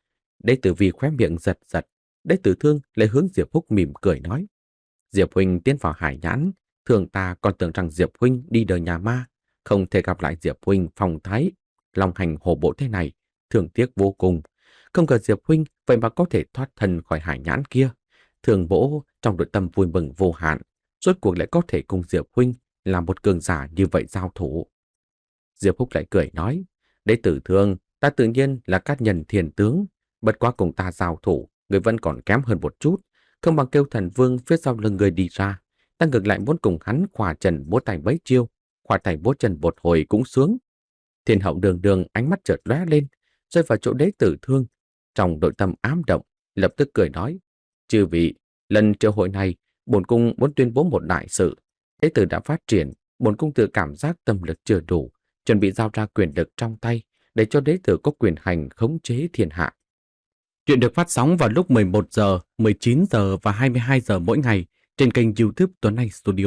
Đế tử Vi khóe miệng giật giật, đế tử Thương lại hướng Diệp Húc mỉm cười nói, Diệp huynh tiến vào hải nhãn, thường ta còn tưởng rằng Diệp huynh đi đời nhà ma, không thể gặp lại Diệp huynh phong thái long hành hổ bộ thế này, thường tiếc vô cùng. Không ngờ Diệp huynh vậy mà có thể thoát thân khỏi hải nhãn kia. Thường bỗ trong nội tâm vui mừng vô hạn, rốt cuộc lại có thể cùng Diệp huynh làm một cường giả như vậy giao thủ. Diệp Húc lại cười nói, đế tử Thương, ta tự nhiên là các nhân thiền tướng, bất quá cùng ta giao thủ, người vẫn còn kém hơn một chút, không bằng kêu Thần Vương phía sau lưng người đi ra, ta ngược lại muốn cùng hắn khỏa trần bố tay bấy chiêu, khỏa tay bố trần một hồi cũng sướng. Thiên Hậu đường đường ánh mắt chợt lóe lên, rơi vào chỗ đế tử Thương, trong nội tâm ám động, lập tức cười nói, chư vị, lần triệu hội này, bổn cung muốn tuyên bố một đại sự. Đế tử đã phát triển, bổn cung tự cảm giác tâm lực chưa đủ, chuẩn bị giao ra quyền lực trong tay, để cho đế tử có quyền hành khống chế thiên hạ. Chuyện được phát sóng vào lúc mười một giờ, mười chín giờ và hai mươi hai giờ mỗi ngày trên kênh YouTube Tuấn Anh Studio.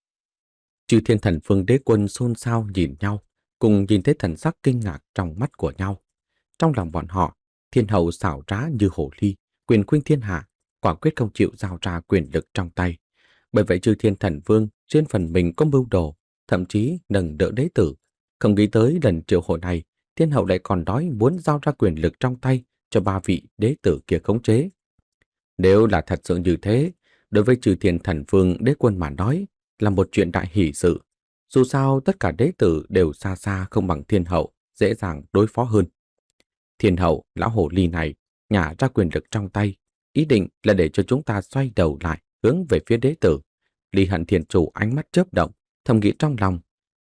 Chư Thiên Thần Vương Đế Quân xôn xao nhìn nhau, cùng nhìn thấy thần sắc kinh ngạc trong mắt của nhau. Trong lòng bọn họ, Thiên Hậu xảo trá như hổ ly, quyền khuynh thiên hạ, quả quyết không chịu giao ra quyền lực trong tay. Bởi vậy Chư Thiên Thần Vương trên phần mình có mưu đồ, thậm chí nâng đỡ đế tử. Không nghĩ tới lần triệu hội này, Thiên Hậu lại còn nói muốn giao ra quyền lực trong tay cho ba vị đế tử kia khống chế. Nếu là thật sự như thế, đối với Chư Thiên Thần Vương Đế Quân mà nói là một chuyện đại hỷ sự. Dù sao tất cả đế tử đều xa xa không bằng Thiên Hậu, dễ dàng đối phó hơn. Thiên Hậu, lão hổ ly này, nhả ra quyền lực trong tay, ý định là để cho chúng ta xoay đầu lại, hướng về phía đế tử. Ly Hận Thiên Chủ ánh mắt chớp động, thầm nghĩ trong lòng,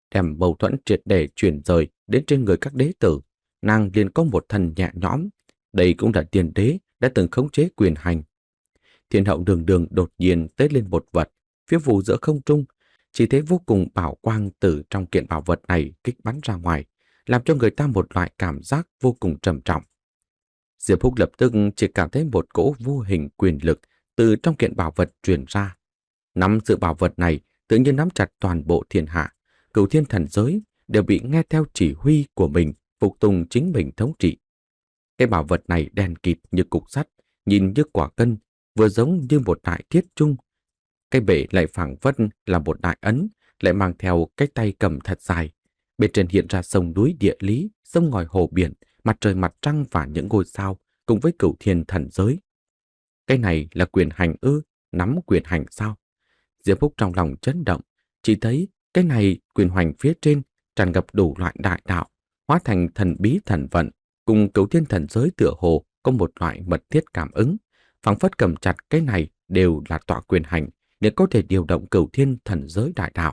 đem mâu thuẫn triệt để chuyển rời đến trên người các đế tử, nàng liền có một thần nhẹ nhõm. Đây cũng là tiền đế đã từng khống chế quyền hành. Thiên hậu đường đường đột nhiên tế lên một vật, phiêu phù giữa không trung, chỉ thấy vô cùng bảo quang từ trong kiện bảo vật này kích bắn ra ngoài, làm cho người ta một loại cảm giác vô cùng trầm trọng. Diệp Húc lập tức chỉ cảm thấy một cỗ vô hình quyền lực từ trong kiện bảo vật truyền ra. Nắm giữ bảo vật này tự nhiên nắm chặt toàn bộ thiên hạ, cửu thiên thần giới đều bị nghe theo chỉ huy của mình, phục tùng chính mình thống trị. Cái bảo vật này đen kịt như cục sắt, nhìn như quả cân, vừa giống như một đại thiết trung. Cái bể lại phảng phất là một đại ấn, lại mang theo cái tay cầm thật dài. Bên trên hiện ra sông núi địa lý, sông ngòi hồ biển, mặt trời mặt trăng và những ngôi sao, cùng với cửu thiên thần giới. Cái này là quyền hành ư, nắm quyền hành sao? Diệp Húc trong lòng chấn động, chỉ thấy cái này quyền hành phía trên tràn ngập đủ loại đại đạo, hóa thành thần bí thần vận, cùng cửu thiên thần giới tựa hồ có một loại mật thiết cảm ứng, phảng phất cầm chặt cái này đều là tọa quyền hành để có thể điều động cửu thiên thần giới đại đạo.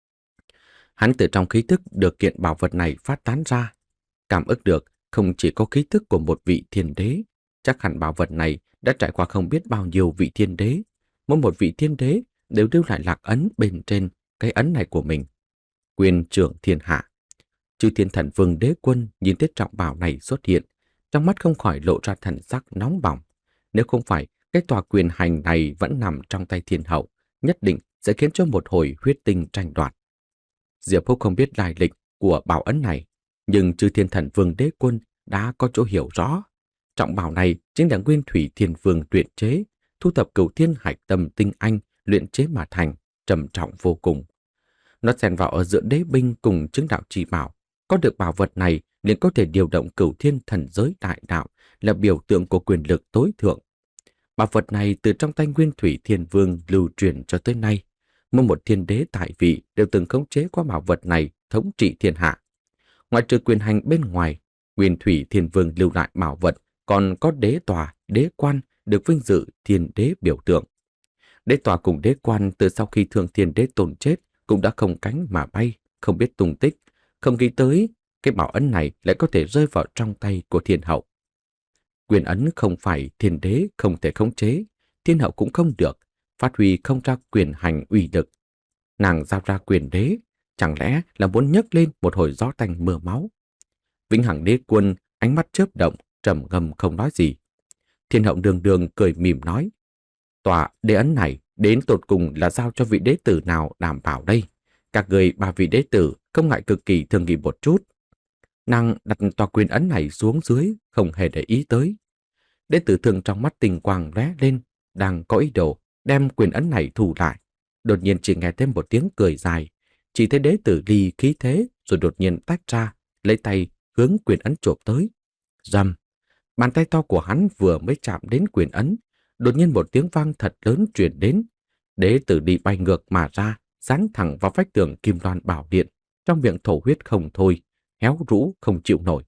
Hắn từ trong khí tức được kiện bảo vật này phát tán ra, cảm ứng được không chỉ có khí tức của một vị thiên đế, chắc hẳn bảo vật này đã trải qua không biết bao nhiêu vị thiên đế, mỗi một vị thiên đế đều lưu lại lạc ấn bên trên cái ấn này của mình. Quyền trưởng thiên hạ. Chư thiên thần vương đế quân nhìn thấy trọng bảo này xuất hiện, trong mắt không khỏi lộ ra thần sắc nóng bỏng. Nếu không phải cái tòa quyền hành này vẫn nằm trong tay thiên hậu, nhất định sẽ khiến cho một hồi huyết tinh tranh đoạt. Diệp Húc không biết lai lịch của bảo ấn này, nhưng chư thiên thần vương đế quân đã có chỗ hiểu rõ. Trọng bảo này chính là nguyên thủy thiên vương luyện chế, thu thập cửu thiên hải tâm tinh anh luyện chế mà thành, trầm trọng vô cùng. Nó xen vào ở giữa đế binh cùng chứng đạo trì bảo. Có được bảo vật này liền có thể điều động cửu thiên thần giới đại đạo, là biểu tượng của quyền lực tối thượng. Bảo vật này từ trong tay nguyên thủy thiên vương lưu truyền cho tới nay. Mỗi một thiên đế tại vị đều từng khống chế qua bảo vật này thống trị thiên hạ. Ngoại trừ quyền hành bên ngoài, nguyên thủy thiên vương lưu lại bảo vật còn có đế tòa, đế quan được vinh dự thiên đế biểu tượng. Đế tòa cùng đế quan từ sau khi thương thiên đế tồn chết cũng đã không cánh mà bay, không biết tung tích, không nghĩ tới cái bảo ấn này lại có thể rơi vào trong tay của thiên hậu. Quyền ấn không phải thiên đế không thể khống chế, thiên hậu cũng không được, phát huy không ra quyền hành uy lực. Nàng giao ra quyền đế, chẳng lẽ là muốn nhấc lên một hồi gió tanh mưa máu? Vĩnh Hằng đế quân ánh mắt chớp động, trầm ngâm không nói gì. Thiên hậu đường đường cười mỉm nói: Tòa đế ấn này đến tột cùng là giao cho vị đế tử nào đảm bảo đây? Các người ba vị đế tử không ngại cực kỳ thương nghị một chút. Nàng đặt tòa quyền ấn này xuống dưới, không hề để ý tới. Đế tử thường trong mắt tình quang lóe lên, đang có ý đồ đem quyền ấn này thu lại. Đột nhiên chỉ nghe thêm một tiếng cười dài, chỉ thấy đế tử ly khí thế rồi đột nhiên tách ra, lấy tay hướng quyền ấn chộp tới. Rầm, bàn tay to của hắn vừa mới chạm đến quyền ấn, đột nhiên một tiếng vang thật lớn truyền đến. Đế tử đi bay ngược mà ra, dán thẳng vào vách tường kim loan bảo điện, trong miệng thổ huyết không thôi, héo rũ không chịu nổi.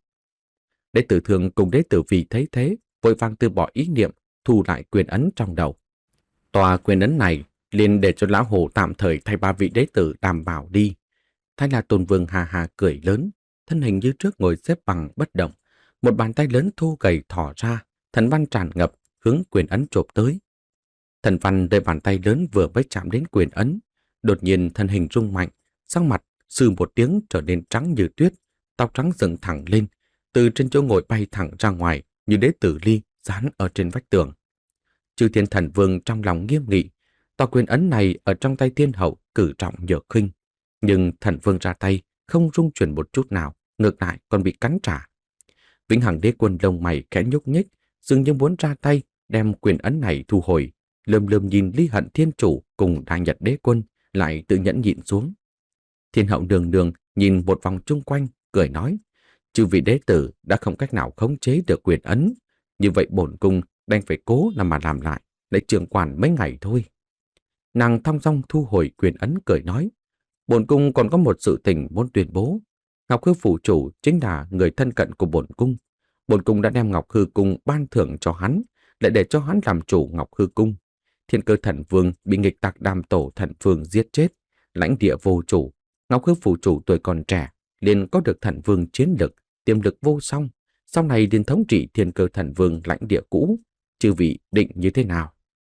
Đế tử thường cùng đế tử vì thấy thế, vội vàng từ bỏ ý niệm, thu lại quyền ấn trong đầu. Tòa quyền ấn này liền để cho lão hồ tạm thời thay ba vị đế tử đảm bảo đi. Thái La Tôn Vương hà hà cười lớn, thân hình như trước ngồi xếp bằng bất động, một bàn tay lớn thô gầy thỏ ra, thần văn tràn ngập, hướng quyền ấn chộp tới. Thần văn nơi bàn tay lớn vừa mới chạm đến quyền ấn, đột nhiên thân hình rung mạnh, sắc mặt sư một tiếng trở nên trắng như tuyết, tóc trắng dựng thẳng lên, từ trên chỗ ngồi bay thẳng ra ngoài như đế tử ly dán ở trên vách tường. Chư thiên thần vương trong lòng nghiêm nghị, tòa quyền ấn này ở trong tay thiên hậu cử trọng nhược khinh, nhưng thần vương ra tay không rung chuyển một chút nào, ngược lại còn bị cắn trả. Vĩnh Hằng đế quân lông mày khẽ nhúc nhích, dường như muốn ra tay đem quyền ấn này thu hồi, lườm lườm nhìn Ly Hận thiên chủ cùng Đại Nhật đế quân, lại tự nhẫn nhịn xuống. Thiên hậu đường đường nhìn một vòng chung quanh, cười nói: chư vị đế tử đã không cách nào khống chế được quyền ấn, như vậy bổn cung đành phải cố làm mà làm lại, để trưởng quản mấy ngày thôi. Nàng thong dong thu hồi quyền ấn, cười nói: bổn cung còn có một sự tình muốn tuyên bố. Ngọc Hư phủ chủ chính là người thân cận của bổn cung. Bổn cung đã đem Ngọc Hư cung ban thưởng cho hắn, lại để cho hắn làm chủ Ngọc Hư cung. Thiên Cơ thần vương bị nghịch tặc Đàm Tổ thần vương giết chết, lãnh địa vô chủ, Ngọc Hư phủ chủ tuổi còn trẻ, liền có được thần vương chiến lực, tiềm lực vô song, sau này liền thống trị thiên cơ thần vương lãnh địa cũ, chư vị định như thế nào?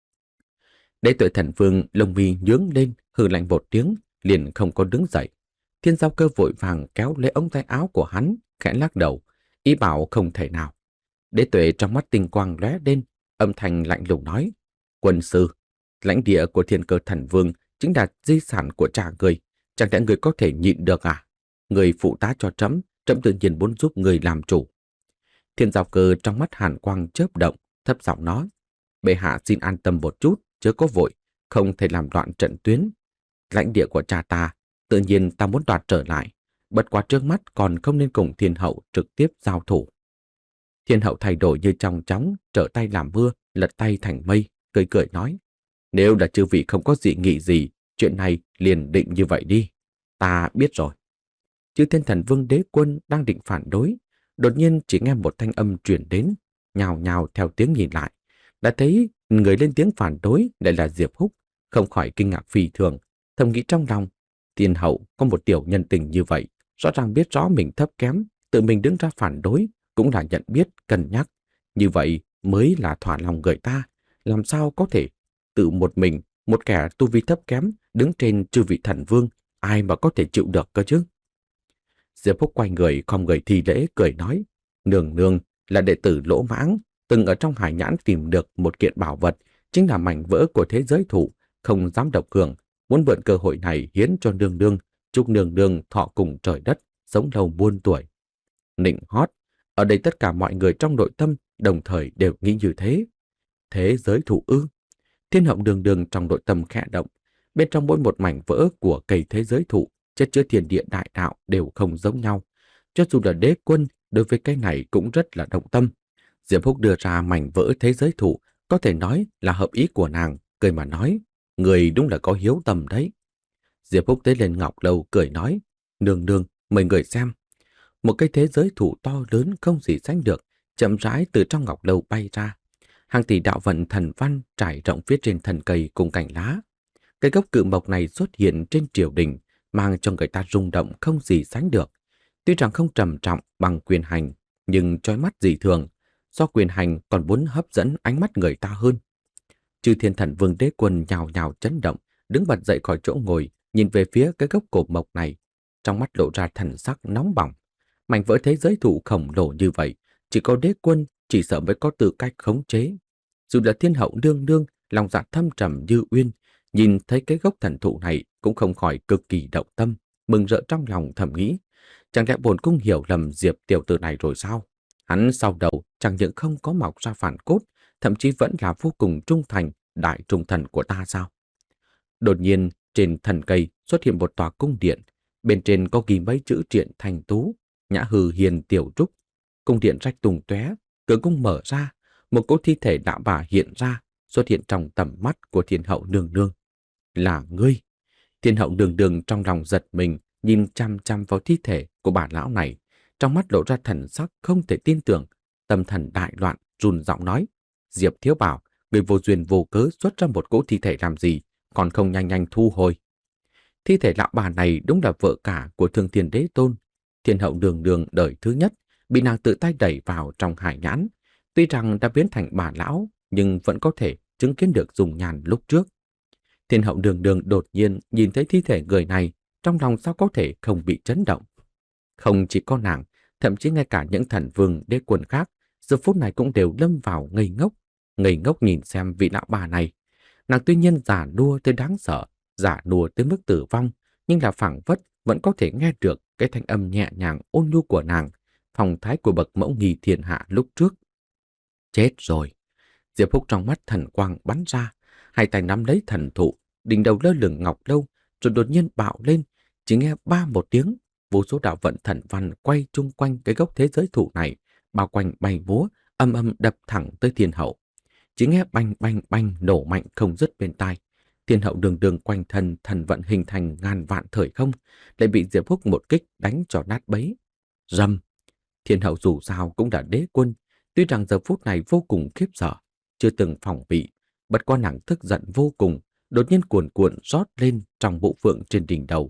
Đế tuệ thần vương lông mi nhướng lên, hừ lạnh một tiếng, liền không có đứng dậy. Thiên Giao Cơ vội vàng kéo lấy ống tay áo của hắn, khẽ lắc đầu, ý bảo không thể nào. Đế tuệ trong mắt tinh quang lóe lên, âm thanh lạnh lùng nói: Quân sư, lãnh địa của thiên cơ thần vương chính là di sản của cha người, chẳng lẽ người có thể nhịn được à? Người phụ tá cho trẫm, trẫm tự nhiên muốn giúp người làm chủ. Thiên Giao Cơ trong mắt hàn quang chớp động, thấp giọng nói: Bệ hạ xin an tâm một chút, chớ có vội, không thể làm loạn trận tuyến. Lãnh địa của cha ta, tự nhiên ta muốn đoạt trở lại, bất quá trước mắt còn không nên cùng thiên hậu trực tiếp giao thủ. Thiên hậu thay đổi như trong chóng, trở tay làm mưa, lật tay thành mây, cười cười nói: Nếu là chư vị không có dị nghị gì, chuyện này liền định như vậy đi. Ta biết rồi. Chư Thiên Thần Vương Đế Quân đang định phản đối, đột nhiên chỉ nghe một thanh âm truyền đến, nhào nhào theo tiếng nhìn lại, đã thấy người lên tiếng phản đối lại là Diệp Húc, không khỏi kinh ngạc phi thường, thầm nghĩ trong lòng: Thiên hậu có một tiểu nhân tình như vậy, rõ ràng biết rõ mình thấp kém, tự mình đứng ra phản đối, cũng là nhận biết, cân nhắc. Như vậy mới là thỏa lòng người ta, làm sao có thể tự một mình, một kẻ tu vi thấp kém, đứng trên chư vị thần vương, ai mà có thể chịu được cơ chứ? Diệp Húc quay người khom người thi lễ, cười nói: Nương nương là đệ tử Lỗ Mãng, từng ở trong hải nhãn tìm được một kiện bảo vật, chính là mảnh vỡ của thế giới thụ, không dám độc hưởng, muốn mượn cơ hội này hiến cho nương nương, chúc nương nương thọ cùng trời đất, sống lâu muôn tuổi. Nịnh hót, ở đây tất cả mọi người trong nội tâm đồng thời đều nghĩ như thế. Thế giới thụ ư? Thiên hậu đường đường trong nội tâm khẽ động, bên trong mỗi một mảnh vỡ của cây thế giới thụ, chất chứa thiên địa đại đạo đều không giống nhau. Cho dù là đế quân, đối với cái này cũng rất là động tâm. Diệp Húc đưa ra mảnh vỡ thế giới thụ, có thể nói là hợp ý của nàng, cười mà nói: Người đúng là có hiếu tâm đấy. Diệp Húc tới lên ngọc lâu cười nói: Nương nương, mời người xem. Một cây thế giới thụ to lớn không gì sánh được, chậm rãi từ trong ngọc lâu bay ra. Hàng tỷ đạo vận thần văn trải rộng phía trên thân cây cùng cành lá. Cây gốc cự mộc này xuất hiện trên triều đình, mang cho người ta rung động không gì sánh được. Tuy rằng không trầm trọng bằng quyền hành, nhưng chói mắt dị thường, do quyền hành còn muốn hấp dẫn ánh mắt người ta hơn. Chư Thiên Thần Vương Đế Quân nhào nhào chấn động, đứng bật dậy khỏi chỗ ngồi, nhìn về phía cái gốc cổ mộc này, trong mắt lộ ra thần sắc nóng bỏng. Mảnh vỡ thế giới thụ khổng lồ như vậy, chỉ có Đế Quân chỉ sợ mới có tư cách khống chế. Dù là thiên hậu nương nương, lòng dạ thâm trầm như uyên, nhìn thấy cái gốc thần thụ này cũng không khỏi cực kỳ động tâm, mừng rỡ trong lòng thầm nghĩ: chẳng lẽ bổn cung hiểu lầm Diệp tiểu tử này rồi sao? Hắn sau đầu chẳng những không có mọc ra phản cốt, thậm chí vẫn là vô cùng trung thành, đại trung thần của ta sao? Đột nhiên, trên thần cây xuất hiện một tòa cung điện, bên trên có ghi mấy chữ triện thành tú, nhã hư hiền tiểu trúc. Cung điện rách tung tóe, cửa cung mở ra, một cỗ thi thể đạo bà hiện ra, xuất hiện trong tầm mắt của thiên hậu nương nương. Là ngươi! Thiên hậu nương nương trong lòng giật mình, nhìn chăm chăm vào thi thể của bà lão này, trong mắt lộ ra thần sắc không thể tin tưởng, tâm thần đại loạn, run giọng nói: Diệp thiếu bảo, người vô duyên vô cớ xuất ra một cỗ thi thể làm gì, còn không nhanh nhanh thu hồi. Thi thể lão bà này đúng là vợ cả của Thương Thiên Đế Tôn. Thiên hậu nương nương đời thứ nhất, bị nàng tự tay đẩy vào trong hải nhãn. Tuy rằng đã biến thành bà lão, nhưng vẫn có thể chứng kiến được dung nhan lúc trước. Thiên hậu nương nương đột nhiên nhìn thấy thi thể người này, trong lòng sao có thể không bị chấn động. Không chỉ có nàng, thậm chí ngay cả những thần vương đế quân khác, giờ phút này cũng đều lâm vào ngây ngốc, ngây ngốc nhìn xem vị lão bà này. Nàng tuy nhiên giả nua tới đáng sợ, giả nua tới mức tử vong, nhưng là phảng phất vẫn có thể nghe được cái thanh âm nhẹ nhàng ôn nhu của nàng, phong thái của bậc mẫu nghi thiên hạ lúc trước. Chết rồi! Diệp Húc trong mắt thần quang bắn ra, hai tay nắm lấy thần thụ, đỉnh đầu lơ lửng ngọc lâu, rồi đột nhiên bạo lên, chỉ nghe ba một tiếng, vô số đạo vận thần văn quay chung quanh cái gốc thế giới thụ này, bao quanh bay múa, âm âm đập thẳng tới thiên hậu. Chỉ nghe banh banh banh nổ mạnh không dứt bên tai. Thiên hậu đường đường quanh thân thần vận hình thành ngàn vạn thời không, lại bị Diệp Húc một kích đánh cho nát bấy. Rầm! Thiên hậu dù sao cũng đã đế quân, tuy rằng giờ phút này vô cùng khiếp sợ, chưa từng phòng bị, bất qua nàng tức giận vô cùng, đột nhiên cuồn cuộn rót lên trong bộ phượng trên đỉnh đầu,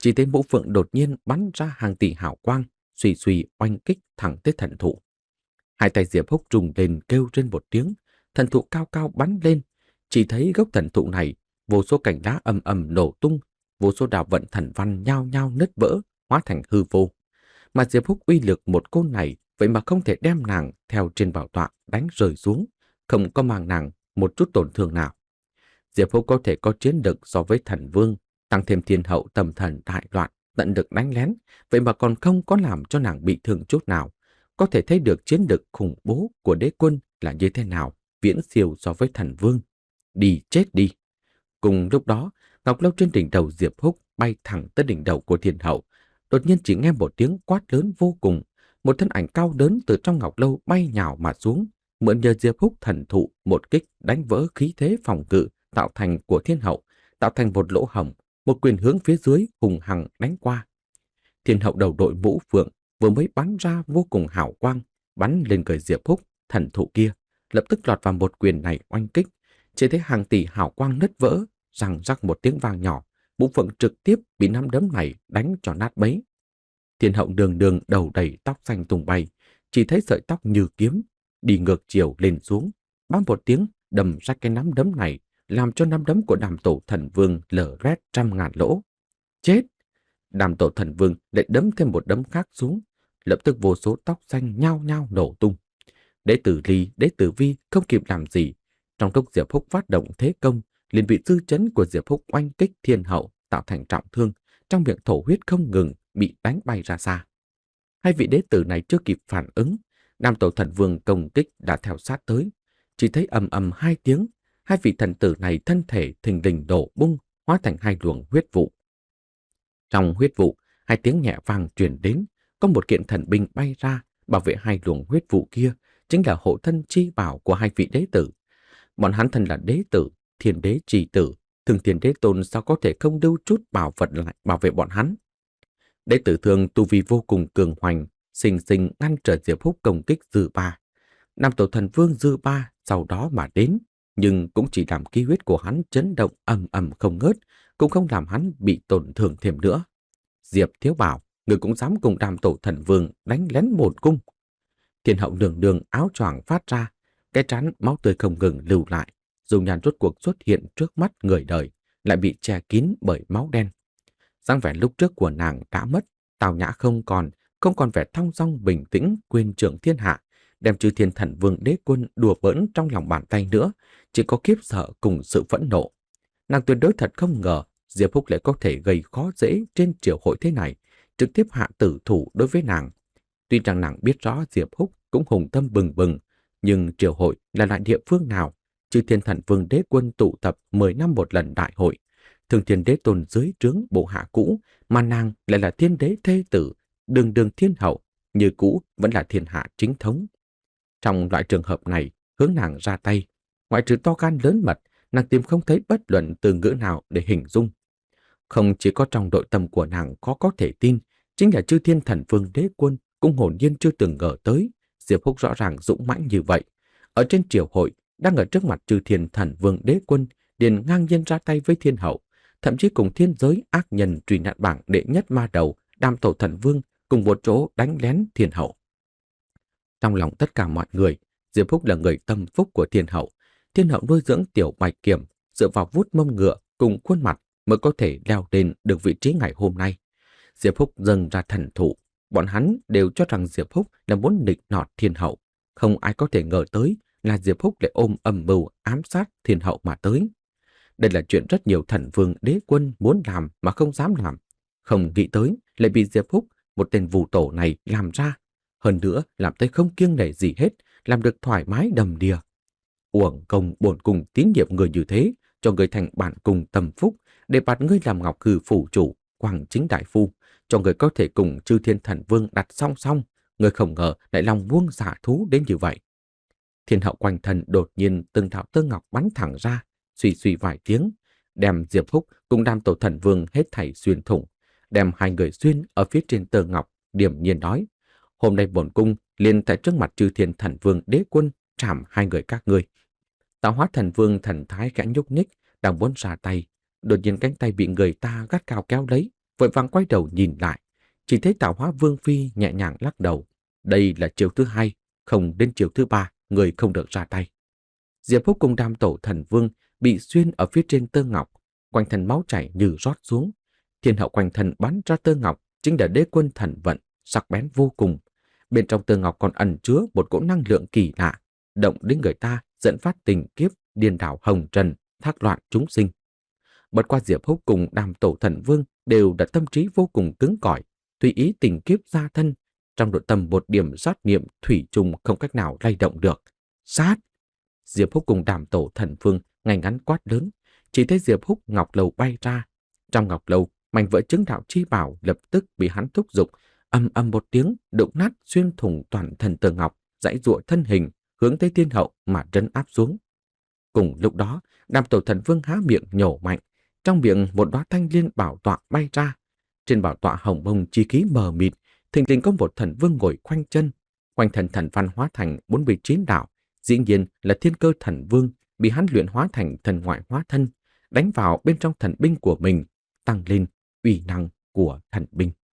chỉ thấy mũ phượng đột nhiên bắn ra hàng tỷ hào quang, suy suy oanh kích thẳng tới thần thụ. Hai tay Diệp Húc trùng lên kêu trên một tiếng, thần thụ cao cao bắn lên. Chỉ thấy gốc thần thụ này, vô số cành lá ầm ầm nổ tung, vô số đạo vận thần văn nhao nhao nứt vỡ, hóa thành hư vô. Mà Diệp Húc uy lực một côn này, vậy mà không thể đem nàng theo trên bảo tọa đánh rơi xuống, không có mang nàng một chút tổn thương nào. Diệp Húc có thể có chiến lực so với thần vương, tăng thêm thiên hậu tâm thần đại loạn, tận lực đánh lén, vậy mà còn không có làm cho nàng bị thương chút nào. Có thể thấy được chiến lực khủng bố của đế quân là như thế nào, viễn siêu so với thần vương. Đi chết đi! Cùng lúc đó, ngọc lâu trên đỉnh đầu Diệp Húc bay thẳng tới đỉnh đầu của thiên hậu. Đột nhiên chỉ nghe một tiếng quát lớn vô cùng, một thân ảnh cao lớn từ trong ngọc lâu bay nhào mà xuống, mượn nhờ Diệp Húc thần thụ một kích đánh vỡ khí thế phòng ngự tạo thành của thiên hậu, tạo thành một lỗ hổng, một quyền hướng phía dưới hùng hằng đánh qua. Thiên hậu đầu đội mũ phượng vừa mới bắn ra vô cùng hào quang, bắn lên người Diệp Húc thần thụ kia, lập tức lọt vào một quyền này oanh kích, chỉ thấy hàng tỷ hào quang nứt vỡ, răng rắc một tiếng vang nhỏ, mũ phượng trực tiếp bị nắm đấm này đánh cho nát bấy. Thiên hậu đường đường đầu đầy tóc xanh tung bay, chỉ thấy sợi tóc như kiếm, đi ngược chiều lên xuống, bám một tiếng đâm ra cái nắm đấm này, làm cho nắm đấm của Đàm Tổ Thần Vương lở loét trăm ngàn lỗ. Chết! Đàm Tổ Thần Vương lại đấm thêm một đấm khác xuống, lập tức vô số tóc xanh nhao nhao nổ tung. Đế tử Ly, Đế tử Vi không kịp làm gì, trong lúc Diệp Húc phát động thế công, liền bị dư chấn của Diệp Húc oanh kích thiên hậu tạo thành trọng thương, trong miệng thổ huyết không ngừng, bị đánh bay ra xa. Hai vị đế tử này chưa kịp phản ứng, Nam Tổ Thần Vương công kích đã theo sát tới, chỉ thấy ầm ầm hai tiếng, hai vị thần tử này thân thể thình lình đổ bung, hóa thành hai luồng huyết vụ. Trong huyết vụ, hai tiếng nhẹ vang truyền đến, có một kiện thần binh bay ra, bảo vệ hai luồng huyết vụ kia, chính là hộ thân chi bảo của hai vị đế tử. Bọn hắn thân là đế tử, thiên đế trì tử, thường thiên đế tôn sao có thể không lưu chút bảo vật lại bảo vệ bọn hắn. Đế tử Thương tu vi vô cùng cường hoành, sinh sinh ngăn trở Diệp Húc công kích dư ba. Nam Tổ Thần Vương dư ba sau đó mà đến, nhưng cũng chỉ làm khí huyết của hắn chấn động ầm ầm không ngớt, cũng không làm hắn bị tổn thương thêm nữa. Diệp Thiếu Bảo, người cũng dám cùng Nam Tổ Thần Vương đánh lén một cung. Thiên hậu đường đường áo choàng phát ra, cái trán máu tươi không ngừng lưu lại, dùng nhàn rốt cuộc xuất hiện trước mắt người đời, lại bị che kín bởi máu đen. Dáng vẻ lúc trước của nàng đã mất, tào nhã không còn, không còn vẻ thong dong bình tĩnh quên trưởng thiên hạ, đem Chư Thiên Thần Vương đế quân đùa bỡn trong lòng bàn tay nữa, chỉ có khiếp sợ cùng sự phẫn nộ. Nàng tuyệt đối thật không ngờ Diệp Húc lại có thể gây khó dễ trên triều hội thế này, trực tiếp hạ tử thủ đối với nàng. Tuy rằng nàng biết rõ Diệp Húc cũng hùng tâm bừng bừng, nhưng triều hội là loại địa phương nào? Chư Thiên Thần Vương đế quân tụ tập mười năm một lần đại hội, Thường Thiên Đế Tôn dưới trướng bộ hạ cũ, mà nàng lại là thiên đế thê tử, đường đường thiên hậu, như cũ vẫn là thiên hạ chính thống. Trong loại trường hợp này, hướng nàng ra tay, ngoại trừ to gan lớn mật, nàng tìm không thấy bất luận từ ngữ nào để hình dung. Không chỉ có trong nội tâm của nàng khó có thể tin, chính là Chư Thiên Thần Vương đế quân cũng hồn nhiên chưa từng ngờ tới, Diệp Húc rõ ràng dũng mãnh như vậy. Ở trên triều hội, đang ở trước mặt Chư Thiên Thần Vương đế quân, liền ngang nhiên ra tay với thiên hậu, thậm chí cùng thiên giới ác nhân truy nạn bảng đệ nhất ma đầu Đam Tổ Thần Vương cùng một chỗ đánh lén thiên hậu. Trong lòng tất cả mọi người, Diệp Húc là người tâm phúc của thiên hậu. Thiên hậu nuôi dưỡng tiểu bạch kiểm, dựa vào vuốt mông ngựa cùng khuôn mặt mới có thể leo lên được vị trí ngày hôm nay. Diệp Húc dâng ra thần thụ, bọn hắn đều cho rằng Diệp Húc là muốn nịnh nọt thiên hậu. Không ai có thể ngờ tới là Diệp Húc lại ôm âm mưu ám sát thiên hậu mà tới. Đây là chuyện rất nhiều thần vương đế quân muốn làm mà không dám làm. Không nghĩ tới lại bị Diệp Húc, một tên vù tổ này làm ra. Hơn nữa làm tới không kiêng nể gì hết, làm được thoải mái đầm đìa. Uổng công bổn cùng tín nhiệm người như thế, cho người thành bạn cùng tâm phúc, để bạt ngươi làm ngọc hư phủ chủ, quảng chính đại phu, cho người có thể cùng Chư Thiên Thần Vương đặt song song. Người không ngờ lại lòng buông xả thú đến như vậy. Thiên hậu quanh thân đột nhiên từng đạo tơ ngọc bắn thẳng ra, suy suy vài tiếng, đem Diệp Húc cùng Đam Tổ Thần Vương hết thảy xuyên thủng, đem hai người xuyên ở phía trên tơ ngọc, điềm nhiên nói: hôm nay bổn cung liền tại trước mặt Chư Thiên Thần Vương đế quân trảm hai người các ngươi. Tạo Hóa Thần Vương thần thái khẽ nhúc nhích, đang muốn ra tay, đột nhiên cánh tay bị người ta gắt cao kéo lấy, vội vàng quay đầu nhìn lại, chỉ thấy Tạo Hóa Vương Phi nhẹ nhàng lắc đầu. Đây là chiều thứ hai, không đến chiều thứ ba, người không được ra tay. Diệp Húc cùng Đam Tổ Thần Vương bị xuyên ở phía trên tơ ngọc, quanh thân máu chảy như rót xuống. Thiên hậu quanh thân bắn ra tơ ngọc chính là đế quân thần vận, sắc bén vô cùng. Bên trong tơ ngọc còn ẩn chứa một cỗ năng lượng kỳ lạ, động đến người ta, dẫn phát tình kiếp, điên đảo hồng trần, thác loạn chúng sinh. Bất qua Diệp Húc cùng Đàm Tổ Thần Vương đều đã tâm trí vô cùng cứng cỏi, tùy ý tình kiếp ra thân, trong nội tâm một điểm sát niệm thủy chung không cách nào lay động được. Sát! Diệp Húc cùng Đàm Tổ Thần Vương ngay ngắn quát lớn, chỉ thấy Diệp Húc ngọc lầu bay ra. Trong ngọc lầu, mảnh vỡ chứng đạo chi bảo lập tức bị hắn thúc giục, ầm ầm một tiếng đụng nát xuyên thủng toàn thân tơ ngọc, giãy giụa thân hình hướng tới thiên hậu mà trấn áp xuống. Cùng lúc đó, Đàm Tổ Thần Vương há miệng nhổ mạnh, trong miệng một đóa thanh liên bảo tọa bay ra. Trên bảo tọa hồng bông chi khí mờ mịt, thình lình có một thần vương ngồi khoanh chân, quanh thần thần văn hóa thành bốn mươi chín đạo, dĩ nhiên là Thiên Cơ Thần Vương bị hắn luyện hóa thành thần ngoại hóa thân, đánh vào bên trong thần binh của mình, tăng lên uy năng của thần binh.